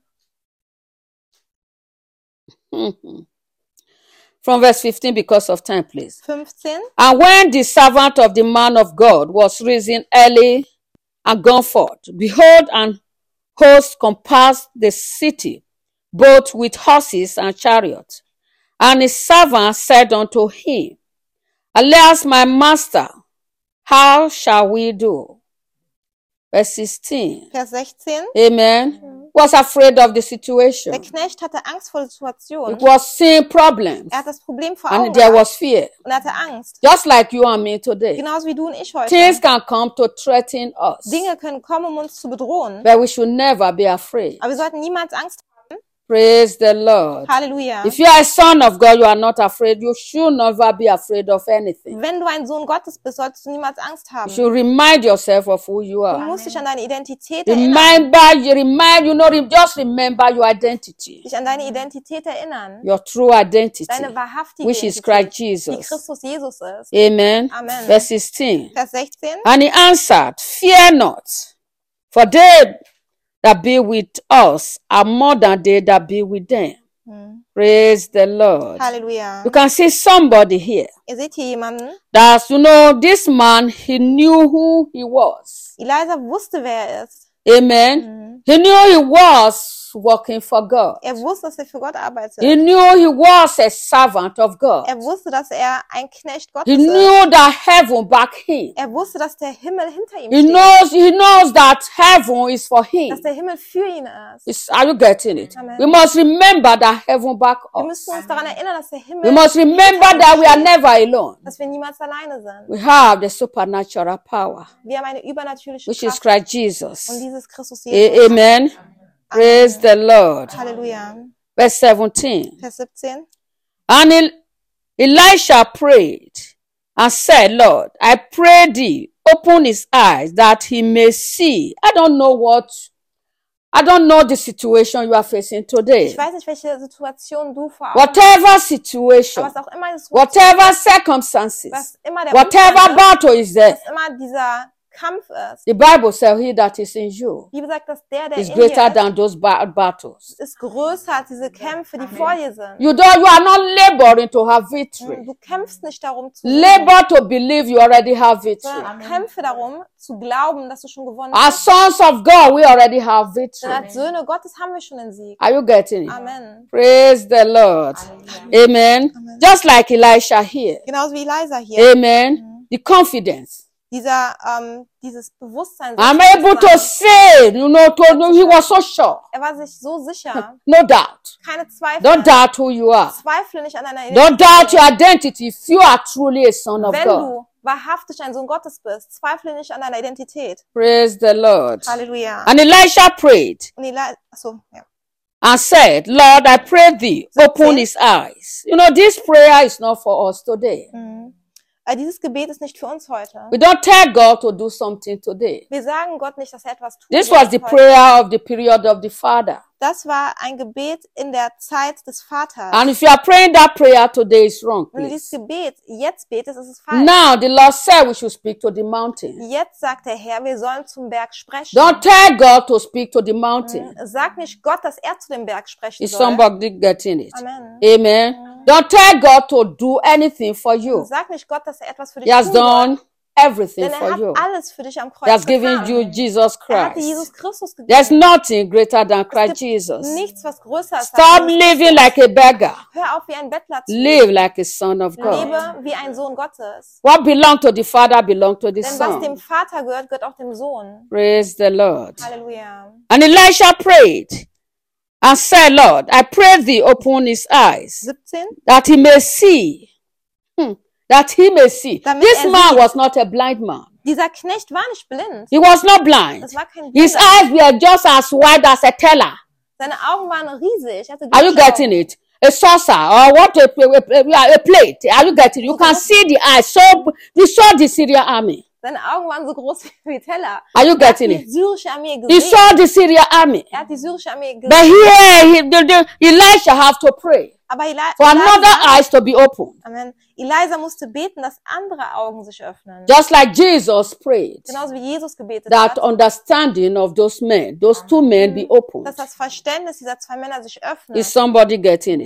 Amen. From verse 15 because of time, please. 15. And when the servant of the man of God was risen early and gone forth, behold, an host compassed the city, both with horses and chariots. And his servant said unto him, Alas, my master, how shall we do? Verse 16. Vers 16. Amen. Was afraid of the Der situation. Knecht hatte Angst vor der Situation. It was seeing problems. Er hat das Problem vor Augen And there gehabt was fear. und er hatte Angst. Just like you and me today. Genauso wie du und ich heute. Things can come to threaten us. Dinge können kommen, um uns zu bedrohen. But we should never be afraid. Aber wir sollten niemals Angst haben. Praise the Lord. Halleluja. If you are a son of God, you are not afraid. You should never be afraid of anything. Wenn du ein Sohn Gottes bist, solltest du niemals Angst haben. You should remind yourself of who you Du are. musst dich an deine Identität erinnern. Just remember your identity. Dich an deine Identität erinnern. Your true identity, Deine wahrhaftige which is Identität, Christ die Jesus. Christus Jesus ist. Amen. Amen. Verse 16. Vers 16. And he answered, Fear not, for they that be with us are more than they that be with them. Praise the Lord. Halleluja. You can see somebody here. Ihr seht hier jemanden. That's, this man, he knew who he was. Elisa wusste, wer er ist. Amen. He knew he was working for God. Er wusste, dass er für Gott arbeitet. He knew he was a servant of God. Er wusste, dass er ein Knecht Gottes He ist. knew that heaven back him. Er wusste, dass der Himmel hinter ihm He steht. knows that heaven is for Dass him. der Himmel für ihn ist. Are you getting it? Amen. We must remember that heaven back Wir us. müssen uns daran erinnern, dass der Himmel We must remember that we are never alone. dass wir niemals alleine sind. We have the supernatural power, Wir haben eine übernatürliche which is Kraft Christ und Jesus. dieses Christus Jesus. Amen. Praise the Lord. Halleluja. Verse 17. Vers 17. And Elisha prayed and said, Lord, I pray thee, open his eyes that he may see. I don't know the situation you are facing today. Ich weiß nicht, welche Situation du vor Augen Whatever hast, situation, aber was auch immer die Situation, whatever circumstances, was immer der whatever Umstand ist, battle is there, was immer dieser Kampf ist. the Bible says, he that is in you Wie gesagt, dass der is in greater dir than those battles. ist größer als diese Kämpfe, die vor dir sind. You are not laboring to have victory. Du kämpfst nicht darum zu gewinnen, Labor to believe you already have victory. sondern kämpfe darum zu glauben, dass du schon gewonnen As hast. sons of God, we already have Denn victory. als Söhne Gottes haben wir schon den Sieg. Are you getting it? Amen. Praise the Lord. Amen. Just like Elisha here. Genauso wie Elisa hier. Amen. The confidence. Dieses Bewusstsein. I'm able to say, he was so sure. Er war sich so sicher. No doubt. Keine Zweifel. Don't doubt who you are. Zweifle nicht an deiner Don't doubt Identität. your identity if you are truly a son of Wenn God. du wahrhaftig ein Sohn Gottes bist, zweifle nicht an deiner Identität. Praise the Lord. Halleluja. And Elisha prayed Und achso, ja. and said, Lord, I pray thee, open his eyes. This prayer is not for us today. Dieses Gebet ist nicht für uns heute. We don't tell God to do something today. Wir sagen Gott nicht, dass er etwas tut. This was the prayer of the period of the Father. Das war ein Gebet in der Zeit des Vaters. And if you are praying that prayer today, it's wrong, Wenn du dieses please. Gebet jetzt betest, ist es falsch. Now, the Lord said we should speak to the mountain. Jetzt sagt der Herr, wir sollen zum Berg sprechen. Don't tell God to speak to the mountain. Sag nicht Gott, dass er zu dem Berg sprechen Is soll. somebody getting it? Amen. Amen. Don't tell God to do anything for you. Sag nicht Gott, dass er etwas für dich He has tun soll. done everything Denn er for hat you. alles für dich am Kreuz He has given getan. you Jesus Er hat dir Christ. Jesus Christus There's gegeben. nothing greater than Christ Jesus. Nichts, was größer ist. Stop als Jesus. living like a beggar. Hör auf, wie ein Bettler zu Live like a son of God. Lebe wie ein Sohn Gottes. What belongs to the Father belongs to the Denn was dem Son. Vater gehört, gehört auch dem Sohn. Praise the Lord. Halleluja. And Elisha prayed and said, Lord, I pray thee open his eyes 17. that he may see. That he may see. Damit This man sieht. was not a blind man. Dieser Knecht war nicht blind. He was not blind. Das war kein His Blinder. eyes were just as wide as a teller. Seine Augen waren riesig. Er hatte Are you Glitschaugen. getting it? A saucer or what? A plate. Are you getting it? You can see the eyes. So we saw the Syrian army. Seine Augen waren so groß wie Teller. Are you Er hat getting die it? syrische Armee He gesehen. saw the Syrian army. Er hat die syrische Armee But gesehen. here, Elisha have to pray Aber for another eyes to be opened. Amen. Elisa musste beten, dass andere Augen sich öffnen. Just like Jesus prayed Genauso wie Jesus gebetet that hat, understanding of those men, those two men be opened. dass das Verständnis dieser zwei Männer sich öffnet. Is somebody getting it?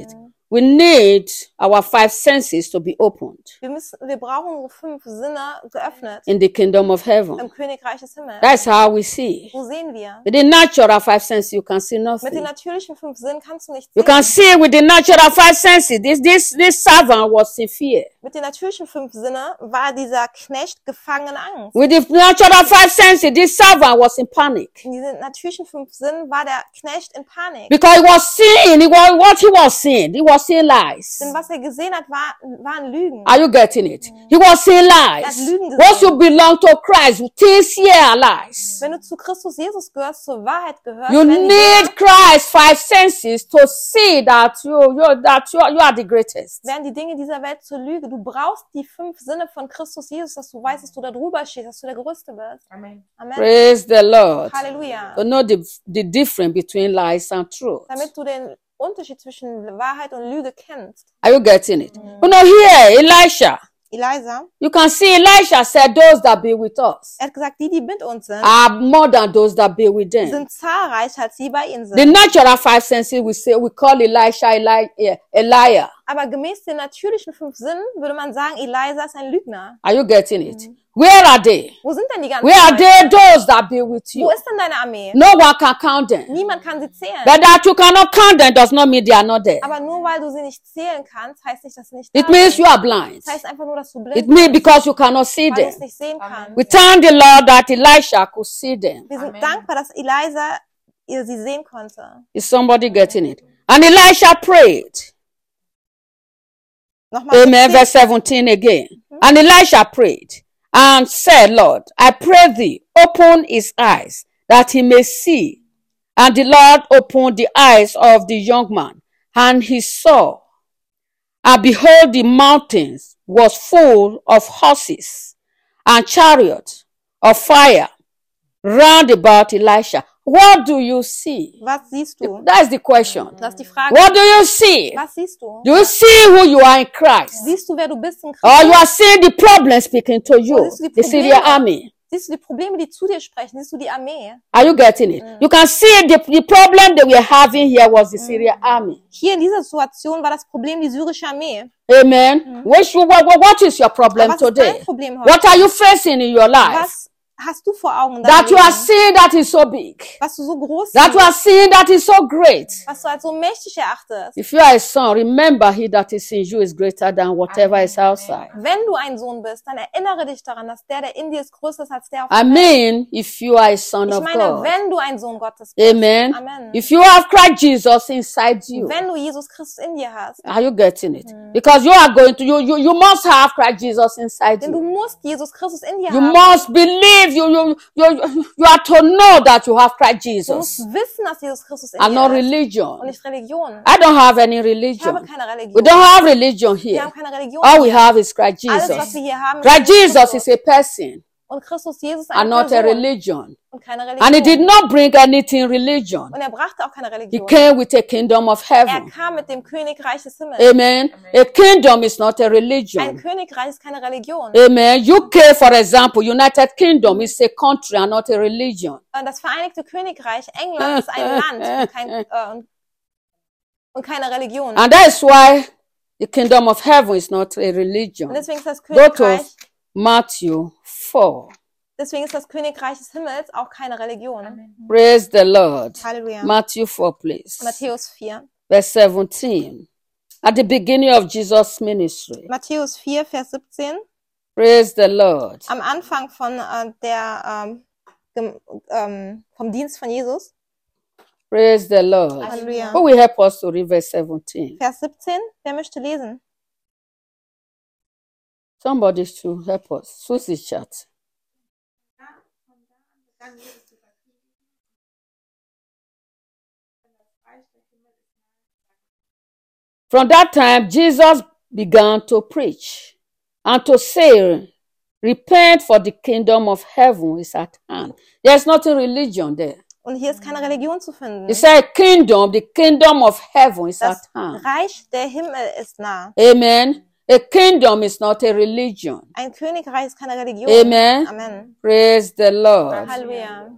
we need our 5 senses to be opened Wir brauchen unsere 5 Sinne geöffnet in the kingdom of heaven. im Königreich des Himmels. That's how we see. So sehen wir. With the natural 5 senses, you can see Mit den nothing. natürlichen 5 Sinnen kannst du nicht You can sehen. see with the natural 5 senses, this servant was in fear. Mit den natürlichen 5 Sinne war dieser Knecht gefangen in Angst. With the natural 5 senses, this servant was in panic. In diesen natürlichen 5 Sinnen war der Knecht in Panik. Because he was seeing, what he was seeing lies. Denn was er gesehen hat, waren Lügen. Are you getting it? He was seeing lies. Er hat Lügen gesehen. Once you belong to Christ, things here are lies. Wenn du zu Christus Jesus gehörst, zur Wahrheit gehörst, You werden die need Christ's 5 senses to see that you are the greatest. werden die Dinge dieser Welt zur Lüge. Du brauchst die 5 Sinne von Christus Jesus, dass du weißt, dass du da drüber stehst, dass du der Größte bist. Amen. Amen. Praise the Lord. Halleluja. To know the difference between lies and truth. Damit du den Unterschied zwischen Wahrheit und Lüge kennst. Are you getting it? You know, here, Elisha, Elisa, you can see Elisha said, those that be with us er hat gesagt, die mit uns sind, are more than those that be with them. sind zahlreicher als die bei ihnen The sind. natural 5 senses, we call Elisha Elijah. Aber gemäß den natürlichen 5 Sinnen würde man sagen, Elisa ist ein Lügner. Are you getting it? Where are they? Wo sind denn die ganzen Where are Leute? they those that be with Wo you? ist denn deine Armee? No one can count them. Niemand kann sie zählen. But that you cannot count them does not mean they are not there. Aber nur weil du sie nicht zählen kannst, heißt nicht, dass sie nicht da It means sind. you are blind. Das heißt einfach nur, dass du blind It bist, means because you cannot see weil du es them. nicht sehen kannst. We thank the Lord that Elisha could see them. Wir sind Amen. dankbar, dass Elisa sie sehen konnte. Is somebody getting it? And Elisha prayed. Nochmal Amen. Vers Verse 17 again. And Elisha prayed and said, Lord, I pray thee, open his eyes that he may see. And the Lord opened the eyes of the young man, and he saw. And behold, the mountains was full of horses and chariots of fire round about Elisha. What do you see? Was siehst du? That's the question. Das ist die Frage. What do you see? Was siehst du? Do you see who you are in Christ? Siehst du, wer du bist in Or you Christus? are seeing the problem speaking to you, Siehst du die the Syrian Probleme? army. Siehst du die Probleme, die zu dir sprechen? Siehst du die Armee? Are you getting it? You can see the problem that we are having here was the Syrian army. Hier in dieser Situation war das Problem die syrische Armee. Amen. What is your problem Aber was ist today? dein Problem heute? What are you facing in your life? Was hast du vor Augen in That deinem you are Leben? seeing that is so big. Was du so groß That you are siehst? seeing that is so great. Was du als so mächtig erachtest? If you are a son, remember he that is in you is greater than whatever is outside. Wenn du ein Sohn bist, dann erinnere dich daran, dass der in dir ist, größer ist als der auf I der Welt. mean, if you are a son Ich of meine, God. wenn du ein Sohn Gottes bist. Amen. Amen. If you have Christ Jesus inside you. Wenn du Jesus Christus in dir hast. Are you getting it? Because you are going to, you must have Christ Jesus inside Denn du you. musst Jesus Christus in dir You haben. must believe, you are to know that you have Christ Du Jesus musst wissen, dass Jesus Christus in and not dir ist. Und religion. nicht Religion. I don't have any Ich habe religion. keine We Religion. don't have religion Wir here. haben keine Religion. All we have is Christ Alles, was Jesus. wir hier haben, Christ Jesus Jesus Christus. is a person Und Christus Jesus ist and eine not a Person religion. und keine And he did Religion. not bring anything religion. Und er brachte auch keine He Religion. came with a kingdom of Er heaven. kam mit dem Königreich des Himmels. Amen. A kingdom is not a Ein religion. Königreich ist keine Religion. Amen. UK, for example, United Kingdom is a country and not a religion. Das Vereinigte Königreich, England, ist ein Land und keine Religion. And that is why the kingdom of heaven is not a religion. Und deswegen ist das Go to Königreich, Matthew 4. deswegen ist das Königreich des Himmels auch keine Religion. Praise the Lord. Halleluja. Matthew 4, please. Matthäus 4. Verse 17. At the beginning of Jesus' ministry. Matthäus 4, Vers 17. Praise the Lord. Am Anfang von vom Dienst von Jesus. Praise the Lord. Halleluja. Who will help us to read verse 17? Vers 17. Wer möchte lesen? Somebody should help us. Susie chat. From that time, Jesus began to preach and to say, repent for the kingdom of heaven is at hand. There's nothing religion there. Und hier ist keine Religion zu finden. He said, kingdom, the kingdom of heaven is at Das hand. Reich der Himmel ist nah. Amen. A kingdom is not a religion. Ein Königreich ist keine Religion. Amen. Amen. Praise the Lord. Halleluja.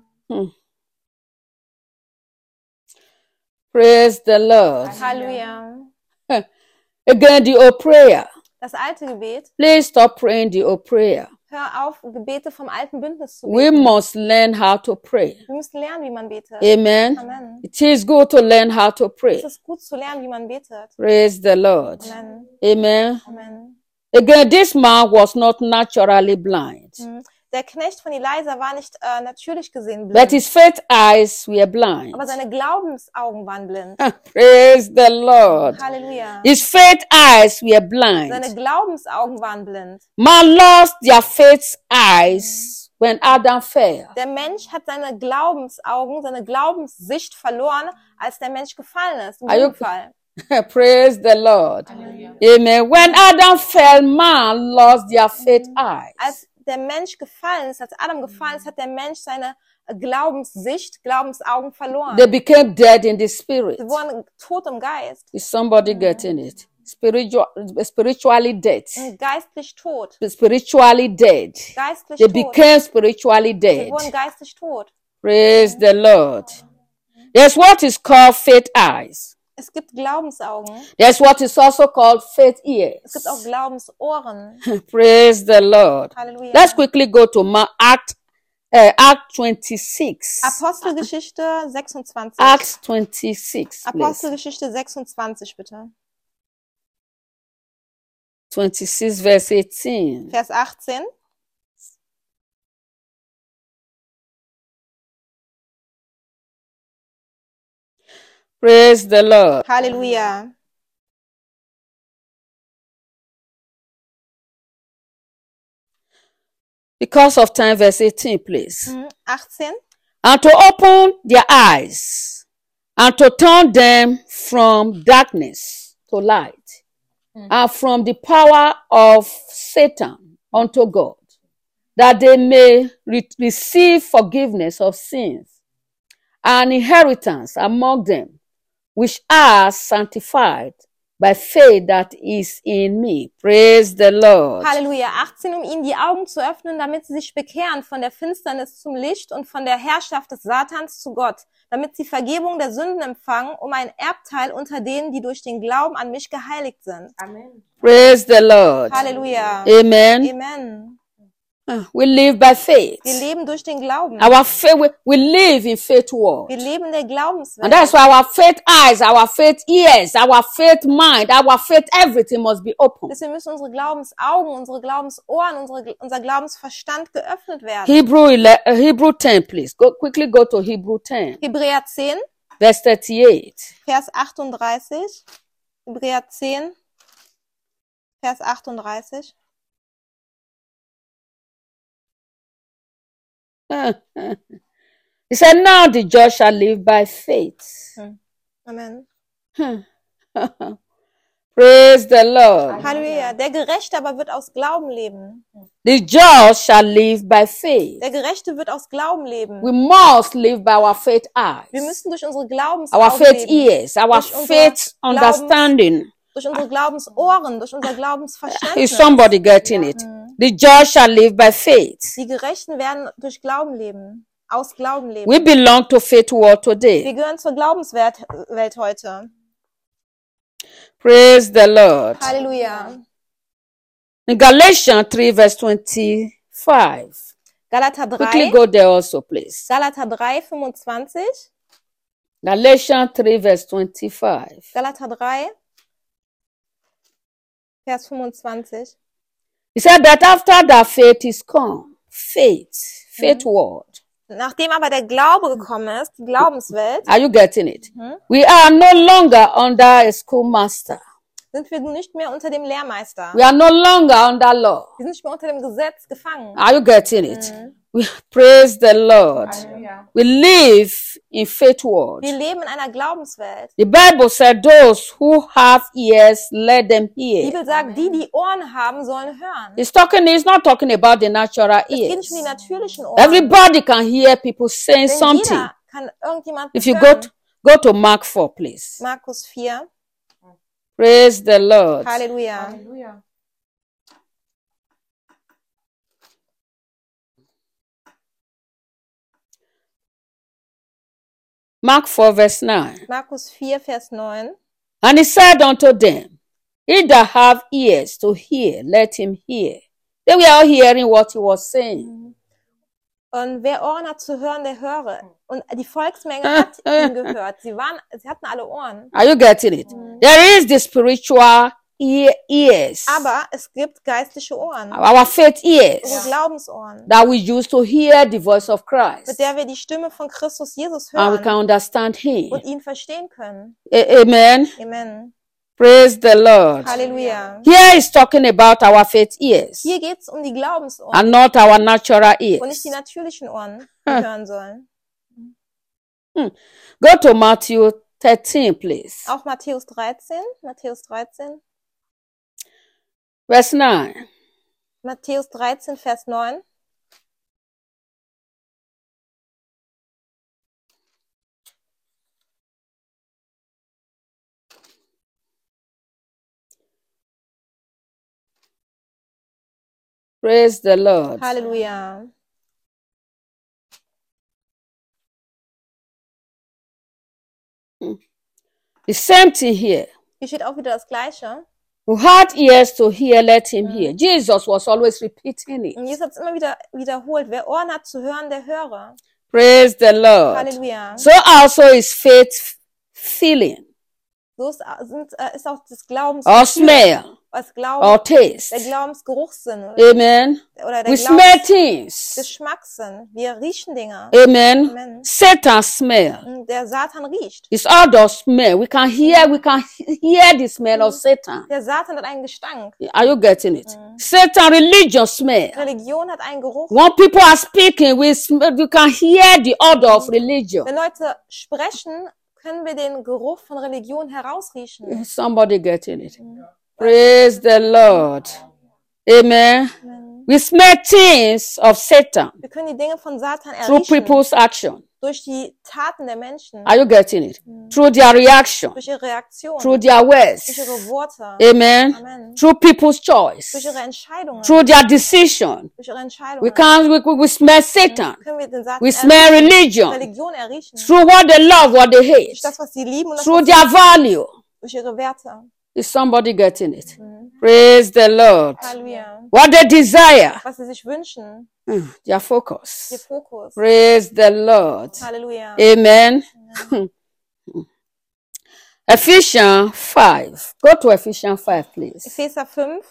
Praise the Lord. Halleluja. Again, the old prayer. Das alte Gebet. Please stop praying the old prayer. Hör auf, Gebete vom alten Bündnis zu We beten. must learn how to pray. Wir müssen lernen, wie man betet. Amen. Amen. It is good to learn how to pray. Es ist gut zu lernen, wie man betet. Praise the Lord. Amen. Amen. Amen. Again, this man was not naturally blind, Der Knecht von Elisa war nicht natürlich gesehen but blind, his faith eyes were blind. aber seine Glaubensaugen waren blind. Praise the Lord. Halleluja. His faith eyes were Seine blind. Glaubensaugen waren blind. Man lost their faith eyes when Adam fell. Der Mensch hat seine Glaubensaugen, seine Glaubenssicht verloren, als der Mensch gefallen ist, im Are you- Unfall. Praise the Lord. Amen. When Adam fell, man lost their faith eyes. Als der Mensch gefallen ist, als Adam gefallen ist, hat der Mensch seine Glaubenssicht, Glaubensaugen verloren. They became dead in the spirit. Sie wurden tot im Geist, Is somebody getting it? Spiritually dead. geistlich tot, Spiritually dead. geistlich They tot. became spiritually Sie dead. wurden geistlich tot. Praise the Lord. There's what is called faith eyes. Es gibt Glaubensaugen, There's what is also called faith es gibt auch ears. Glaubensohren. Praise the Lord. Halleluja. Let's quickly go to Act 26. Apostelgeschichte 26. Acts 26, please. Apostelgeschichte 26, bitte. 26 verse 18. Vers 18. Praise the Lord. Halleluja. Because of time, verse 18, please. 18. And to open their eyes and to turn them from darkness to light and from the power of Satan unto God, that they may receive forgiveness of sins and inheritance among them, which are sanctified by faith that is in me. Praise the Lord. Halleluja. 18, um ihnen die Augen zu öffnen, damit sie sich bekehren von der Finsternis zum Licht und von der Herrschaft des Satans zu Gott, damit sie Vergebung der Sünden empfangen, um ein Erbteil unter denen, die durch den Glauben an mich geheiligt sind. Amen. Praise the Lord. Halleluja. Amen. Amen. We live by faith. Wir leben durch den Glauben. Our faith, we live in faith world. Wir leben in der And Glaubenswelt. that's why our faith eyes, our faith ears, our faith mind, our faith everything must be open. Deswegen müssen unsere Glaubensaugen, unsere Glaubensohren, unser Glaubensverstand geöffnet werden. Hebrew 10, please. Quickly go to Hebrew 10, Hebräer 10, verse 38. Vers 38. Hebräer 10, Vers 38. He said, now the just shall live by faith. Amen. Praise the Lord. Halleluja. Der Gerechte aber wird aus Glauben leben. The just shall live by faith. Der Gerechte wird aus Glauben leben. We must live by our faith eyes, Wir müssen durch unsere our Glaubensaugen faith leben. ears, our Durch unser faith understanding. Durch unsere Glaubensohren, durch unser Is Glaubensverständnis. somebody getting it? The just shall live by faith. Die Gerechten werden durch Glauben leben. Aus Glauben leben. We belong to faith world Wir today. gehören zur Glaubenswelt heute. Praise the Lord. Halleluja. In Galatians 3 verse 25. Galater Quickly 3, go there also, please. Galater 3, 25. Galatians 3 verse 25. Galater 3, Vers 25. He said that after that faith is come, faith word. Nachdem aber der Glaube gekommen ist, die Glaubenswelt, Are you getting it? We are no longer under a schoolmaster. sind wir nicht mehr unter dem Lehrmeister. We are no longer under law. Wir sind nicht mehr unter dem Gesetz gefangen. Are you getting it? We praise the Lord. Hallelujah. We live in faith world. Wir leben in einer Glaubenswelt. The Bible said those who have ears, let them Die hear. Bibel sagt, die, die Ohren haben, sollen hören. He's not talking about the natural Es geht ears. nicht um die natürlichen Ohren. Everybody can hear people saying Denn something. jeder kann irgendjemand If you hören. go to Mark 4, please. Markus 4. Praise the Lord. Halleluja. Hallelujah. Mark 4, verse 9. Markus 4, Vers 9. And he said unto them, He that have ears to hear, let him hear. They were all hearing what he was saying. Und wer Ohren hat zu hören, der höre. Und die Volksmenge hat ihn gehört. Sie hatten alle Ohren. Are you getting it? There is the spiritual ears, Aber es gibt geistliche Ohren. our faith ears, Unsere Glaubensohren. that we use to hear the voice of Christ, Mit der wir die Stimme von Christus Jesus and we can hören understand him. und ihn verstehen können. Amen. Amen. Praise the Lord. Halleluja. Here is talking about our faith ears Hier geht es um die Glaubensohren and not our natural und nicht ears. die natürlichen Ohren, die hören sollen. Go to Matthew 13, please. Auch Matthäus 13. Matthäus 13. Verse 9. Matthäus 13, Vers 9. Praise the Lord. Halleluja. The same thing here. Hier steht auch wieder das Gleiche. Who had ears to hear, let him hear. Jesus was always repeating it. Und Jesus hat es immer wieder wiederholt. Wer Ohren hat zu hören, der höre. Praise the Lord. Halleluja. So also is faith feeling, So ist auch das Glaubens or smell, das or der taste. Glaubensgeruchssinn Amen. oder der We smell things. Geschmackssinn. Wir riechen Dinge. Amen. Amen. Satan smell. Und der Satan riecht. It's all the smell. We can hear the smell of Satan. Der Satan hat einen Gestank. Are you getting it? Satan religion smell. Religion hat einen Geruch. When people are speaking, you can hear the odor of religion. Wenn Leute sprechen, können wir den Geruch von Religion herausriechen. Somebody getting it? Praise the Lord. Amen. We smell things of Satan Wir können die Dinge von Satan through erriechen people's action. durch die Taten der Menschen, Are you getting it? Through their reaction, durch ihre Reaktion, through their durch words. ihre Worte, Amen. Amen. Through people's choice, durch ihre Entscheidungen, through their decision. durch ihre We Entscheidungen. we smell Satan. Können wir den Satan We smell religion Religion erriechen. through what they love, what they hate, Durch das, was sie lieben und das, through was their value. durch ihre Werte. Is somebody getting it? Praise the Lord. Halleluja. What they desire, Was sie sich wünschen, their ihr focus. Fokus. Praise the Lord. Halleluja. Amen. Ephesians 5. Go to Ephesians 5, please. Epheser 5.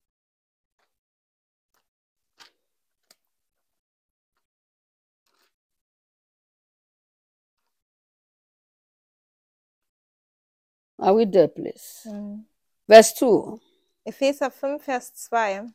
Are we there, please? Verse 2. Epheser 5, Vers 2.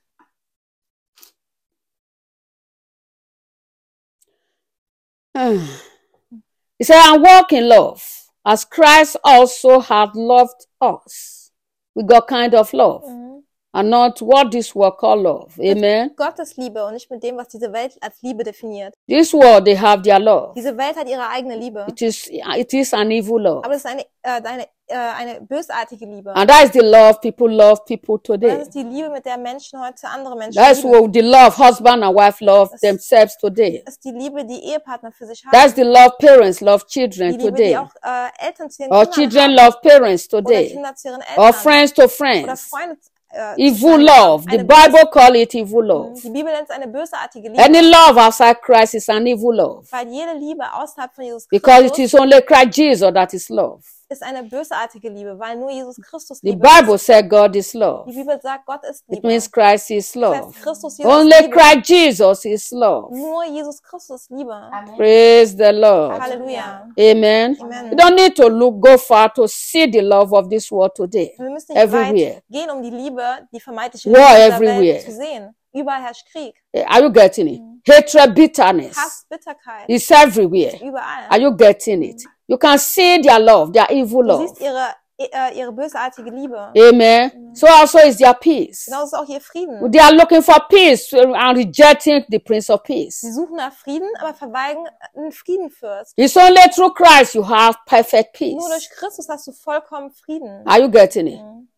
He said, and walk in love, as Christ also hath loved us. We got kind of love, and not what this world call love. Amen. Gottes Liebe und nicht mit dem, was diese Welt als Liebe definiert. This world, they have their love. Diese Welt hat ihre eigene Liebe. It is an evil love. Aber es ist eine bösartige Liebe. And that is the love love people Das today. ist die Liebe, mit der Menschen heute andere Menschen That's lieben. what the love husband and wife love themselves today. Das ist die Liebe, die Ehepartner für sich haben. That's the love parents love Die children Liebe, die today. auch Eltern zu ihren Or Kindern children haben. love parents Oder today. Kinder zu ihren Or Eltern. friends to Oder friends. Freunde Evil zueinander. love. The Bible call it evil love. Die Bibel nennt es eine bösartige Liebe. Any love outside Christ is an evil love. Weil jede Liebe außerhalb von Jesus Because it Christus is only Christ Jesus that is love. ist eine bösartige Liebe, weil nur Jesus Christus The Liebe Bible ist. said God is love. Die Bibel sagt, Gott ist It Liebe. means Christ is Das love. heißt, Christus Jesus Only ist Liebe. Christ Jesus is love. Nur Jesus Christus Liebe. Praise the Lord. Halleluja. Amen. Amen. You don't need to go far to see the love of this world today. Wir müssen nicht Everywhere. weit gehen, um die Liebe, die vermeintliche War Liebe dieser everywhere. Welt zu sehen. Überall herrscht Krieg, Are you getting it? Hatred, bitterness Hass, Bitterkeit. is everywhere. Überall. Are you getting it? You can see their love, their evil Du love. siehst ihre bösartige Liebe. Amen. So also is their peace. Genauso ist auch ihr Frieden. They are looking for peace and rejecting the Prince of Peace. Sie suchen nach Frieden, aber verweigern einen Friedenfürst. It's only through Christ you have perfect Nur peace. durch Christus hast du vollkommen Frieden. Are you getting it?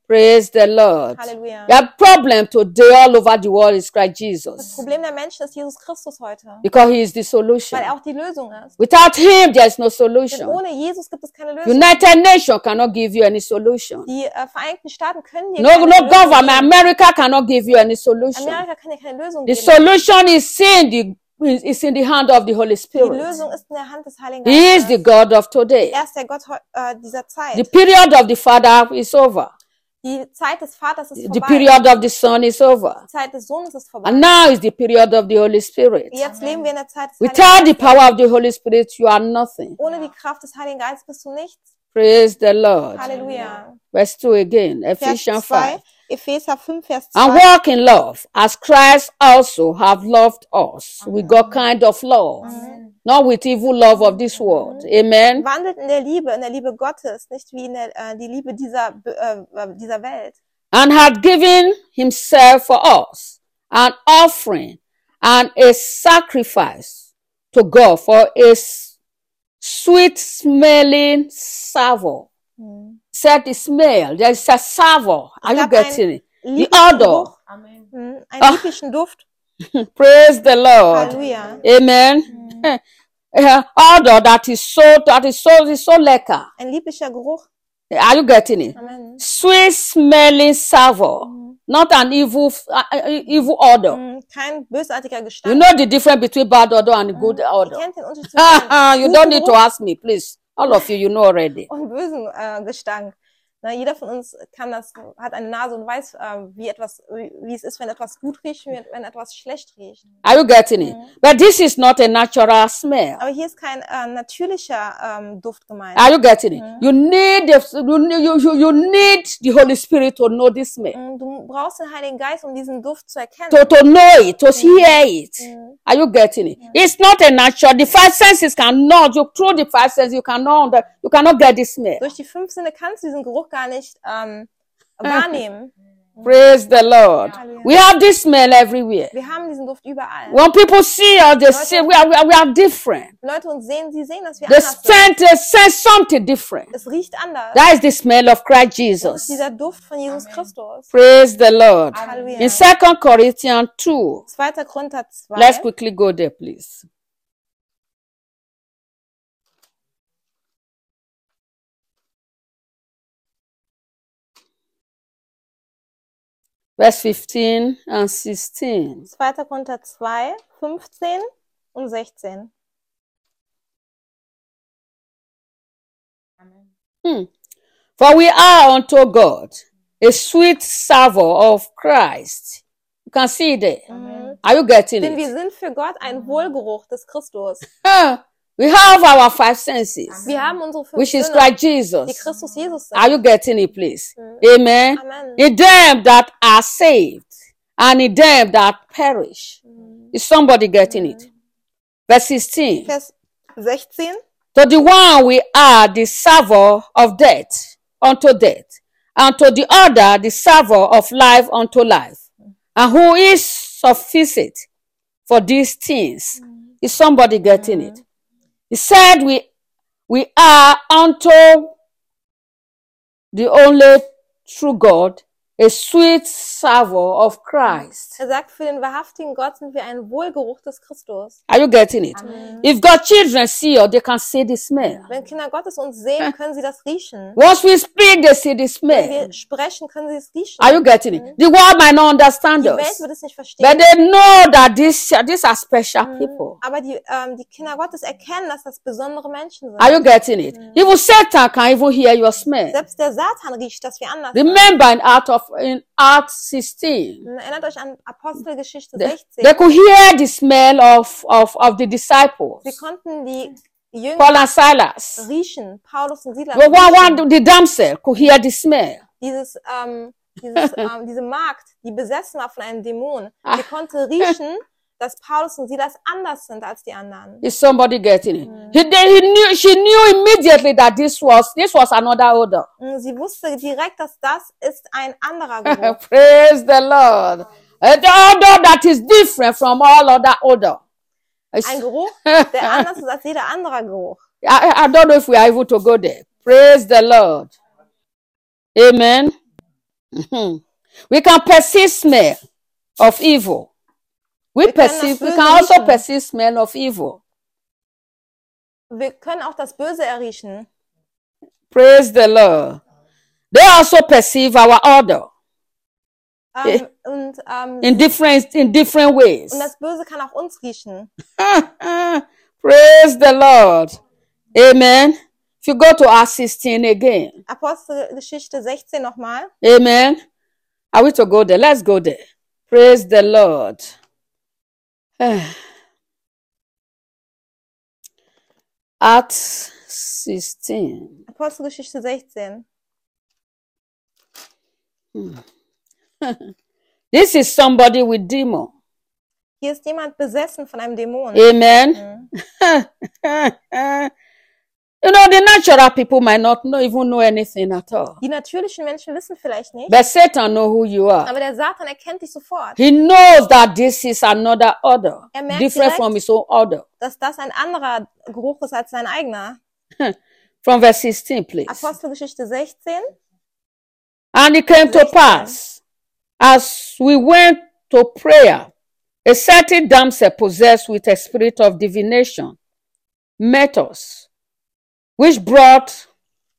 Praise the Lord. Halleluja. The problem today all over the world is Christ Das Jesus. Problem der Menschen ist Jesus Christus heute, Because he is the solution. weil er auch die Lösung ist. Without him, there is no Denn solution. ohne Jesus gibt es keine Lösung. United Nations cannot give you any solution. Die Vereinigten Staaten können dir No, keine no Lösung government. geben. America cannot give you any solution. Amerika kann dir keine Lösung The geben. solution is in the hand of the Holy Die Spirit. Lösung ist in der Hand des Heiligen He is the Geistes. God of today. Er ist der Gott dieser The Zeit. period of the Father is over. Die Zeit des Vaters ist The vorbei. period of the Son is over. Die Zeit des Sohnes ist vorbei. And now is the period of the Holy Spirit. Jetzt leben wir in der Zeit des Without Heiligen the Geistes. power of the Holy Spirit, you are nothing. Ohne die Kraft des Heiligen Geistes bist du nichts. Praise the Lord. Halleluja. Verse 2 again, Vers Ephesians 2, 5. Epheser 5, Vers And 2. walk in love, as Christ also have loved us with God kind of love, not with evil love of this world. Amen. Wandelt in der Liebe Gottes, nicht wie in die Liebe dieser Welt. And had given himself for us, an offering and a sacrifice to God for a sweet smelling savour. Said the smell, there is a savour. Are you gab getting it? The Lieblichen odor. Duft, einen lieblichen Duft. Praise the Lord. Halleluja. Amen. Odor that is so lecker. Ein lieblicher Geruch. Are you getting it? Amen. Sweet smelling savour, not an evil odor. Kein bösartiger You Gestank. know the difference between bad odor and good Ihr odor. kennt den Unterschied zwischen You don't need to ask me, please. All of you know already. und bösen Gestank. Na, jeder von uns hat eine Nase und weiß, wie es ist, wenn etwas gut riecht, wenn etwas schlecht riecht. Are you getting it? But this is not a natural smell. Aber hier ist kein natürlicher Duft gemeint. Are you getting it? You need the Holy Spirit to know this smell. Du brauchst den Heiligen Geist, um diesen Duft zu erkennen. To know it, to hear it. Are you getting it? It's not a natural. The five senses cannot. Through the five senses, you cannot get the smell. Durch die 5 Sinne kannst du diesen Geruch gar nicht wahrnehmen. Praise the Lord. We have this smell everywhere. Wir haben diesen Duft überall. When people see us, they say we are different. Leute uns sehen, sie sehen, dass wir They anders sind. sense something different. Es riecht anders. That is the smell of Christ Das ist Jesus. dieser Duft von Jesus Christus. Praise the Lord. Halleluja. In 2 Corinthians 2, 2. Korinther 2. let's quickly go there, please. Verse 15 and 16. 2. Korinther 2, 15 und 16. For we are unto God a sweet savour of Christ. You can see it there. Are you getting Denn wir it? sind für Gott ein Wohlgeruch des Christus. We have our five senses, Wir haben unsere 5 which is Sinne, Christ die Jesus. Christus Jesus Are sind. you getting it, please? Amen. Amen. In them that are saved and in them that perish. Is somebody getting it? Verse 16. Vers 16. To the one we are the savour of death unto death, and to the other the savour of life unto life. And who is sufficient for these things? Is somebody getting it? He said we are unto the only true God, a sweet savour of Christ. Sagt, für den wahrhaftigen Gott sind wir ein Wohlgeruch des Christus. Are you getting it? If God's children see us, they can see the smell. Wenn Kinder Gottes uns sehen, können sie das riechen. Once we speak, they see the Wenn smell. wir sprechen, können sie es riechen. Are you getting it? The world might not understand Die Welt us, wird es nicht but verstehen. they know that these are special people. Aber die Kinder Gottes erkennen, dass das besondere Menschen Are you sind. getting it? Even Satan can even hear your smell. Selbst der Satan riecht, dass wir anders sind. Remember in Acts 16, Erinnert euch an Apostelgeschichte they 16. could hear the smell of the disciples, Sie konnten die Jünger Paul and Silas. riechen, Paulus und Silas. The riechen. the damsel could hear the smell. Diese Magd, die besessen war von einem Dämon, die konnte riechen, dass Paulus und Silas anders sind als die anderen. Is somebody getting it? She knew immediately that this was another odor. Sie wusste direkt, dass das ist ein anderer Geruch. Praise the Lord. The odor that is different from all other odor. Ein Geruch, der anders ist als jeder andere Geruch. I don't know if we are able to go there. Praise the Lord. Amen. We can perceive smell of evil. We können das can Böse also riechen. perceive smell of evil. Wir können auch das Böse erriechen. Praise the Lord. They also perceive our order in different ways. Und das Böse kann auch uns riechen. Praise the Lord. Amen. If you go to Acts 16 again. Apostelgeschichte 16 nochmal. Amen. Are we to go there? Let's go there. Praise the Lord. Acts 16. Apostelgeschichte 16. This is somebody with demon. Hier ist jemand besessen von einem Dämon. Amen. You know, the natural people might not even know anything at all. Die natürlichen Menschen wissen vielleicht nicht, But Satan knows who you are. aber der Satan erkennt dich sofort. He knows that this is another order, Merkt different direkt, from his own order. Dass das ein anderer Geruch ist als sein eigener. From verse 16, please. Apostelgeschichte 16. And it came to 16. pass, as we went to prayer, a certain damsel possessed with a spirit of divination met us, which brought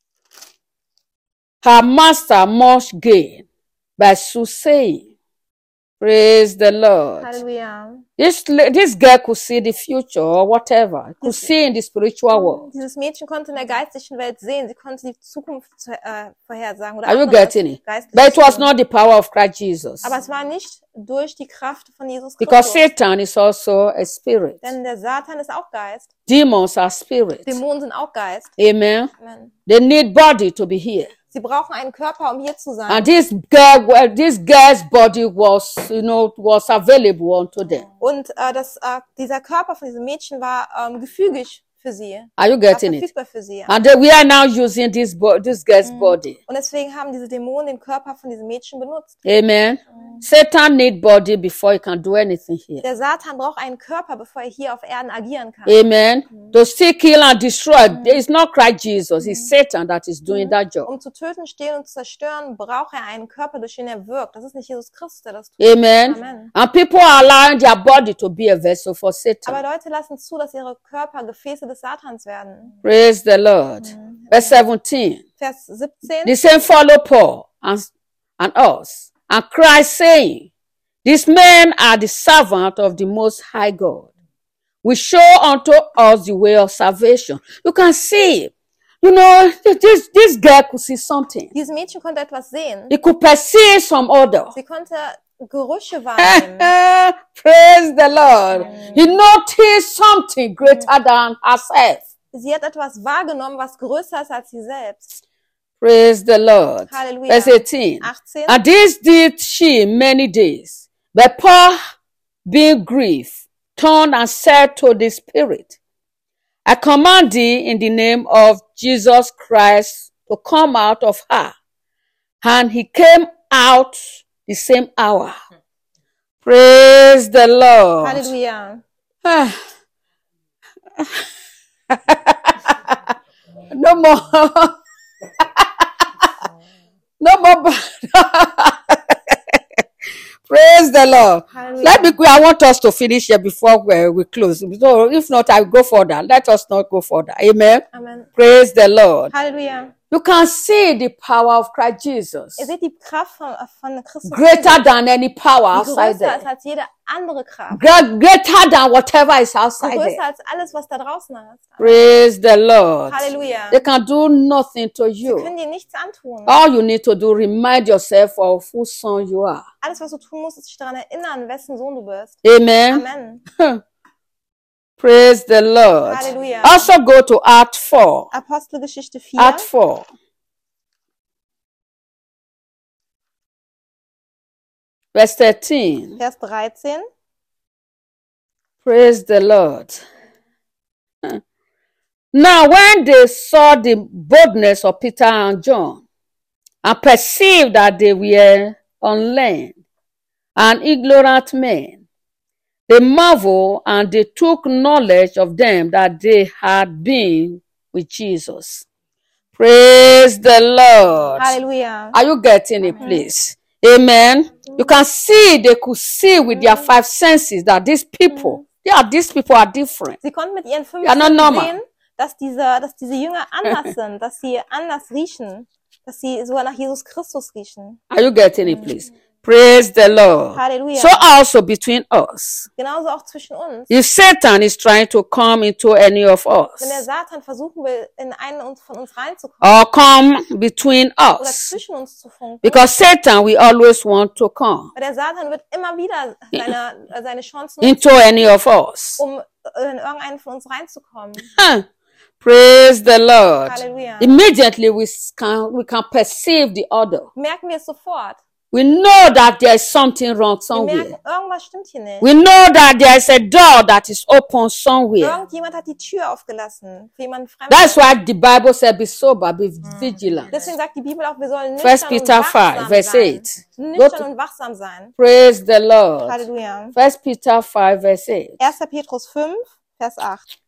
her master much gain by soothsaying. Praise the Lord. Halleluja. This girl could see the future or whatever, could see in the spiritual world. Dieses Mädchen konnte in der geistlichen Welt sehen. Sie konnte die Zukunft vorhersagen. Oder Are you anderes getting it? Geistliches But it was sehen. not the power of Christ Jesus. Aber es war nicht durch die Kraft von Jesus Because Christus. Satan is also a spirit. Denn der Satan ist auch Geist. Demons are spirits. Dämonen sind auch Geist. Amen. Amen. They need body to be here. Sie brauchen einen Körper, um hier zu sein. And this girl's body was, was available unto them. Und dieser Körper von diesem Mädchen war gefügig für sie. Are you War getting it? verfügbar für sie. And we are now using this girl's body. Und deswegen haben diese Dämonen den Körper von diesem Mädchen benutzt. Amen. Satan need body before he can do anything here. Der Satan braucht einen Körper, bevor er hier auf Erden agieren kann. Amen. To still kill and destroy. It's not Christ Jesus. It's Satan that is doing that job. Um zu töten, stehlen und zu zerstören, braucht er einen Körper, durch den er wirkt. Das ist nicht Jesus Christus, der das tut. Amen. Amen. And people are allowing their body to be a vessel for Satan. Aber Leute lassen zu, dass ihre Körper Gefäße des Satans werden. Praise the Lord. Verse 17. Vers 17. The same follow Paul and us, and Christ saying, these men are the servant of the Most High God. We show unto us the way of salvation. You can see, this girl could see something. Dieses Mädchen konnte etwas sehen. He could perceive some order. Sie konnte Gerüche wahrnehmen. Praise the Lord. He noticed something greater than herself. Sie hat etwas wahrgenommen, was größer ist als sie selbst. Praise the Lord. Halleluja. Verse 18. 18. And this did she many days. But Paul, being grieved, turned and said to the Spirit, I command thee in the name of Jesus Christ to come out of her. And he came out the same hour. Praise the Lord. Halleluja. No more. No more. Praise the Lord. Hallelujah. Let me quick. I want us to finish here before we close. So if not, I will go further. Let us not go further. Amen. Amen. Praise the Lord. Halleluja. You can see the power of Christ Jesus. Ihr seht die Kraft von Christus. Greater than any power die outside größer ist there. als jede andere Kraft. Greater than whatever is outside Größer there. als alles, was da draußen ist. Praise the Lord. Halleluja. They can do nothing to Sie you. können dir nichts antun. All you need to do, remind yourself of whose son you are. Alles, was du tun musst, ist dich daran erinnern, wessen Sohn du bist. Amen. Amen. Praise the Lord. Halleluja. Also go to Act 4. Apostelgeschichte 4. Act 4. Verse 13. Vers 13. Praise the Lord. Now when they saw the boldness of Peter and John and perceived that they were unlearned and ignorant men, they marveled and they took knowledge of them that they had been with Jesus. Praise the Lord. Halleluja. Are you getting it, please? Amen. You can see, they could see with their five senses that these people are different. Sie konnten mit ihren fünf Ja, not Sinnen normal. sehen, dass diese Jünger anders sind, dass sie anders riechen, dass sie sogar nach Jesus Christus riechen. Are you getting it, please? Praise the Lord. Halleluja. So also between us. Genauso auch zwischen uns. If Satan is trying to come into any of Wenn der us Satan versuchen will, in einen von uns reinzukommen or come between oder us, zwischen uns zu funken, because Satan will always want to come weil der Satan wird immer wieder seine Chancen into nutzen, any of us. um in irgendeinen von uns reinzukommen. Praise the Lord. Halleluja. Immediately we can perceive the other. Merken wir es sofort. We know that there is something wrong Wir merken, somewhere. irgendwas stimmt hier nicht. We know that there is a door that is open somewhere. Irgendjemand hat die Tür aufgelassen für jemanden Fremden. That's why the Bible said, be sober, be vigilant. Deswegen sagt die Bibel auch, wir sollen First nüchtern und Peter 5, wachsam verse sein. 8. Nüchtern und wachsam sein. Praise the Lord. Halleluja. First Peter 5, verse 8. 1. Petrus 5, Vers 8.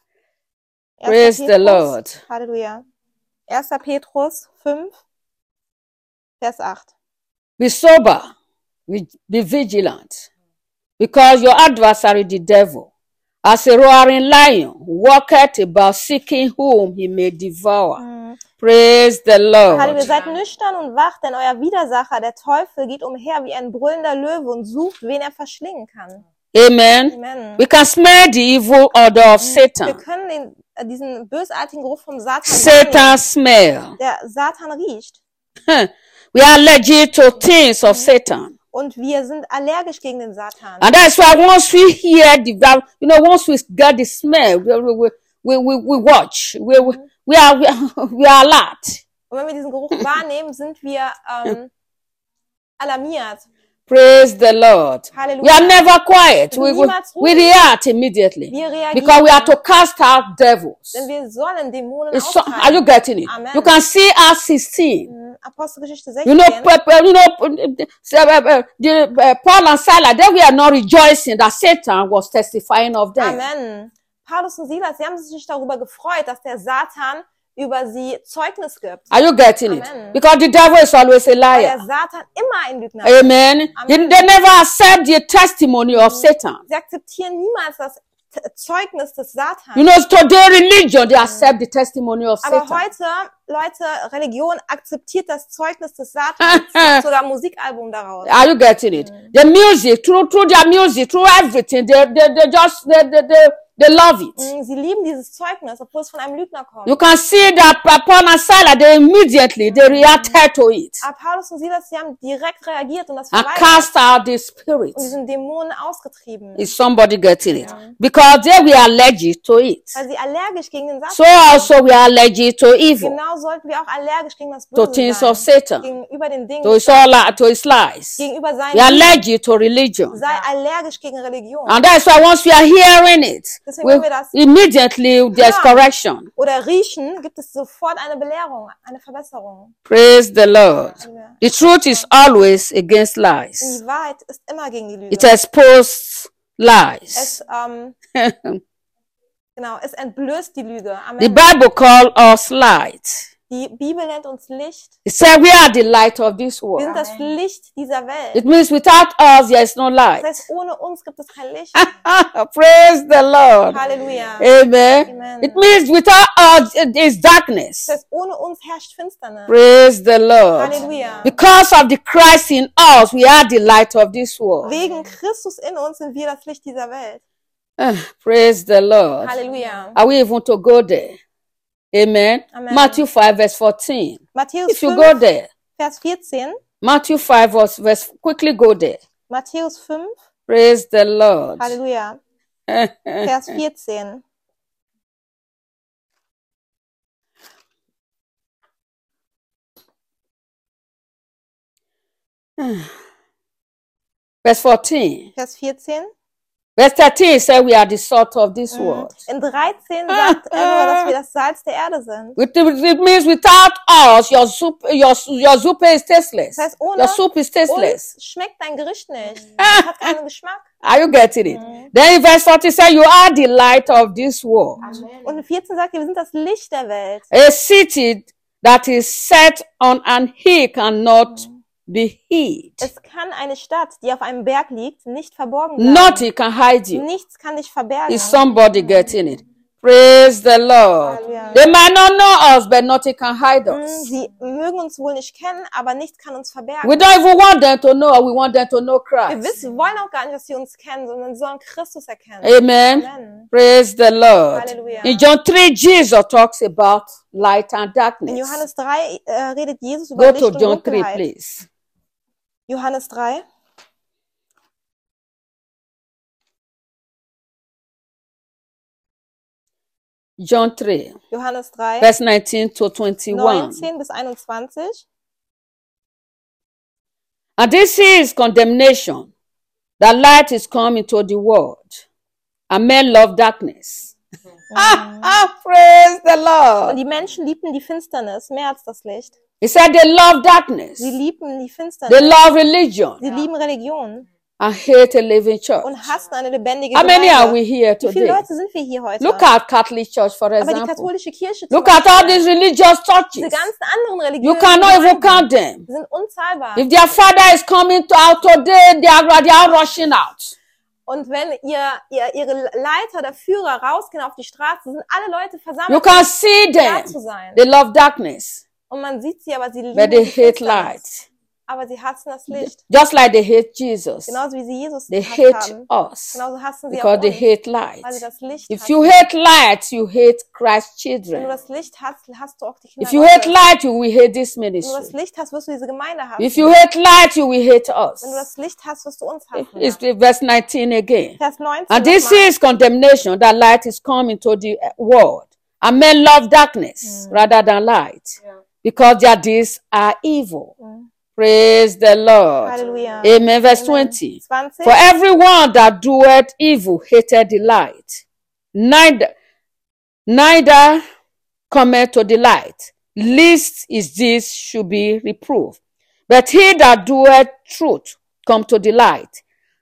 1. Praise the Petrus, Lord. Halleluja. 1. Petrus 5, Vers 8. Be sober, be vigilant, because your adversary, the devil, as a roaring lion, walketh about seeking whom he may devour. Praise the Halleluja, Lord. seid nüchtern und wach, denn euer Widersacher, der Teufel, geht umher wie ein brüllender Löwe und sucht, wen er verschlingen kann. Amen. Amen. We can smell the evil odor of Wir Satan. können diesen bösartigen Geruch vom Satan Satan wahrnehmen. smell. Der Satan riecht. We are allergic to things of Satan. Und wir sind allergisch gegen den Satan. And that's why once we hear once we get the smell, we watch. We are alert. Und wenn wir diesen Geruch wahrnehmen, sind wir alarmiert. Praise the Lord. Halleluja. We are never quiet. Wir sind niemals We ruhig. react immediately. Wir reagieren. Because we are to cast out devils. Denn wir sollen Dämonen Are you austreiben. getting it? Amen. You can see Acts 16. Apostelgeschichte You 16. know, Paul and Silas, they were not rejoicing that Satan was testifying of them. Amen. Paulus und Silas, sie haben sich nicht darüber gefreut, dass der Satan über sie Zeugnis gibt. Are you getting it? Amen. Because the devil is always a Weil der liar. Satan immer ein Lügner ist. Amen. They never accept the testimony of Satan. Sie akzeptieren niemals das Zeugnis des Satans. You know, today religion, they accept the testimony of Aber Satan. heute, Leute, Religion akzeptiert das Zeugnis des Satans, macht sogar ein Musikalbum daraus. Are you getting it? The music, through their music, through everything, they love it. Sie lieben dieses Zeugnis, obwohl es von einem Lügner kommt. You can see that Paul and Silas, they reacted to it Aber Paulus und Silas, sie haben direkt reagiert und das and verweigert cast out the spirit. und diesen Dämonen ausgetrieben, Is somebody getting it? Because they were allergic to it. weil sie allergisch gegen den Satan So also we are allergic to evil, Genau sollten wir auch allergisch gegen das to Böse things sein. of Satan, Gegenüber den Dingen, to his lies. gegenüber seinen We are Dingen. allergic to religion. Sei allergisch gegen Religion. And that's why once we are hearing it, Deswegen, wenn wir das immediately there's hören correction. oder riechen, gibt es sofort eine Belehrung, eine Verbesserung. Praise the Lord. Halleluja. The truth is always against Und lies. die Wahrheit ist immer gegen die It Lüge. exposes lies. Es entblößt die Lüge. The Amen. Bible calls us light. Die Bibel nennt uns Licht. It said we are the light of this Wir world. sind das Licht dieser It Welt. means without us there is no Das light. heißt, ohne uns gibt es kein Licht. Praise the Lord. Halleluja. Amen. Amen. It means without us it is darkness. Das heißt, ohne uns herrscht Finsternis. Praise the Lord. Halleluja. Because of the Christ in us, we are the light of this world. Wegen Christus in uns sind wir das Licht dieser Welt. Praise the Lord. Halleluja. Are we even to go there? Amen. Amen. Matthew 5 verse 14. Matthäus If you 5, go there, Vers 14. Matthew 5 verse quickly go there. Matthäus 5, Praise the Lord. Halleluja. Vers 14. Verse 14. Vers 14. Verse 13 says we are the salt of this world. In 13 sagt er nur, dass wir das Salz der Erde sind. It means without us, your soup is tasteless. Das heißt, ohne Your soup is tasteless. uns schmeckt dein Gericht nicht. Es hat keinen Geschmack. Are you getting it? Then in verse 14 says you are the light of this world. Und in 14 sagt er, wir sind das Licht der Welt. A city that is set on an hill cannot be hid. Es kann eine Stadt, die auf einem Berg liegt, nicht verborgen bleiben. Nothing can hide you. Nichts kann dich verbergen. Is somebody getting it? Praise the Lord. Halleluja. They might not know us, but nothing can hide us. Sie mögen uns wohl nicht kennen, aber nichts kann uns verbergen. We don't even want them to know. We want them to know Wir Christ. wollen auch gar nicht, dass sie uns kennen, sondern sollen Christus erkennen. Amen. Amen. Praise the Lord. Halleluja. In John 3, Jesus talks about light and In darkness. Johannes 3 redet Jesus über Go Licht to und John 3, Dunkelheit. please. Johannes 3. John 3, Johannes 3, verse 19 to 21. 19 bis 21. And this is condemnation, that light is come into the world, and men love darkness. Praise the Und Lord. die Menschen liebten die Finsternis mehr als das Licht. He said they love darkness. Sie liebten die They Finsternis. love religion Sie lieben Religion and hate a living church. und hassen eine lebendige How many are we Gemeinde. here Wie viele today? Leute sind wir hier heute? Look at Catholic Church, for Aber die example. katholische Kirche zum Look at all Beispiel, these religious diese churches. ganzen anderen You religiösen cannot even Gemeinden, count them. die sind unzahlbar. If their father is coming out today, they are rushing out. Und wenn ihre Leiter, der Führer rausgehen auf die Straße, sind alle Leute You versammelt, can see da zu them. sein. They love darkness, Und man sieht sie, aber sie lieben but they die hate Finsternis. light. Aber sie hassen das Licht. Just like they hate Jesus. Genauso wie sie Jesus They gehasst hate haben. us Genauso hassen sie because auch they uns, hate weil sie light. das Licht If hassen. you hate light, you hate Christ's Wenn du children. das Licht hast, hast du auch die Kinder If you hate Gottes. light, you will hate this Wenn du das ministry. Licht hast, wirst du diese Gemeinde hassen. If you hate light, you will hate us. Wenn du das Licht hast, wirst du uns hassen. It's verse 19 again. Vers 19 And this nochmal. is condemnation, that light is come into the world. And men love darkness rather than light, because their deeds are evil. Praise the Lord. Halleluja. Amen. Verse Amen. 20. 20. For everyone that doeth evil hated the light, neither cometh to the light, lest his deeds should be reproved. But he that doeth truth come to the light,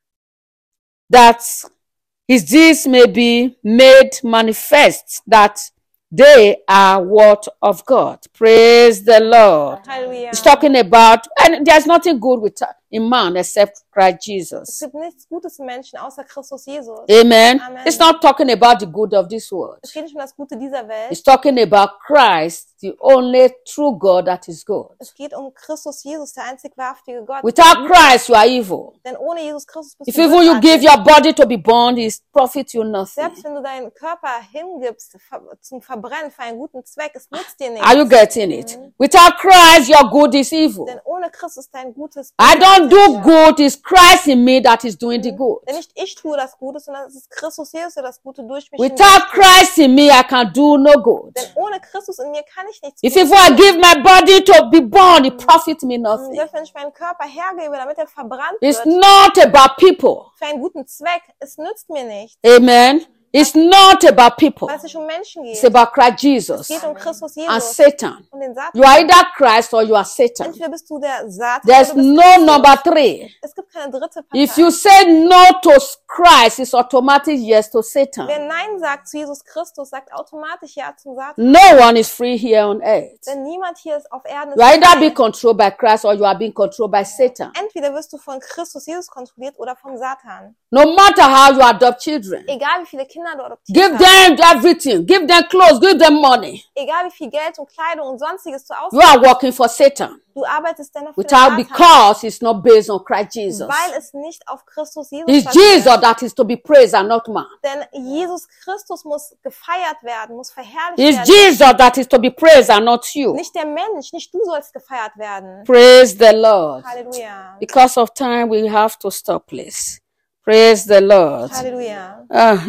that his deeds may be made manifest, that they are word of God. Praise the Lord. Halleluja. He's talking about, and there's nothing good with in man except Christ Es Jesus. gibt nichts Gutes im Menschen außer Christus Jesus. Amen. Amen. It's not talking about the good of this world. Es geht nicht um das Gute dieser Welt. It's talking about Christ, the only true God that is good. Es geht um Christus Jesus, der einzig wahrhaftige Gott. Without Christ, you are evil. Denn ohne Jesus Christus bist If du even you bösartig. give your body to be burned, it profit you nothing. Selbst wenn du deinen Körper hingibst zum Verbrennen für einen guten Zweck, es nützt dir nichts. Are you getting it? Without Christ, your good is evil. Denn ohne Christus dein Gutes. I don't do good, it's Christ in me that is doing the good. Denn nicht ich tue das Gute, sondern es ist Christus Jesus, der das Gute durch mich Without hindurch tut. Christ in me, I can do no good. Denn ohne Christus in mir kann ich nichts If Gutes I tun. give my body to be burned, it profit me nothing. Selbst wenn ich meinen Körper hergebe, damit er verbrannt It's wird, not about people. für einen guten Zweck, es nützt mir nichts, Amen. It's not about people. weil es nicht um Menschen It's geht. about Christ Es Jesus geht um Christus and Jesus Satan. und den Satan. You are either Christ or you are Satan. Entweder bist du der Satan There's oder du bist no Christus. number three. Es gibt keine dritte Partei. If you say no to Christ, it's automatic yes to Wer Satan. Nein sagt zu Jesus Christus, sagt automatisch Ja zum Satan. No one is free here on earth. Denn niemand hier ist auf Erden. You are either frei. being controlled by Christ or you are being controlled by Satan. Entweder wirst du von Christus Jesus kontrolliert oder vom Satan. No matter how you adopt children, Egal wie viele Kinder du adoptierst give them everything. Give them clothes. Give them money. egal wie viel Geld und Kleidung und sonstiges du You are ausgibst, working for Satan. du arbeitest dennoch für den Without Satan, because it's not based on Christ Jesus. weil es nicht auf Christus Jesus It's basiert. Jesus that is to be praised and not man. Denn Jesus Christus muss gefeiert werden, muss verherrlicht It's werden. Jesus that is to be praised and not you. Nicht der Mensch, nicht du sollst gefeiert werden. Praise the Lord. Halleluja. Because of time, we have to stop, please. Praise the Lord. Halleluja.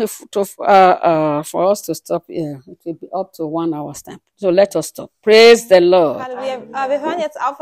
For us to stop here, it will be up to 1 hour's time. So let us stop. Praise the Lord. Halleluja. Wir hören jetzt auf.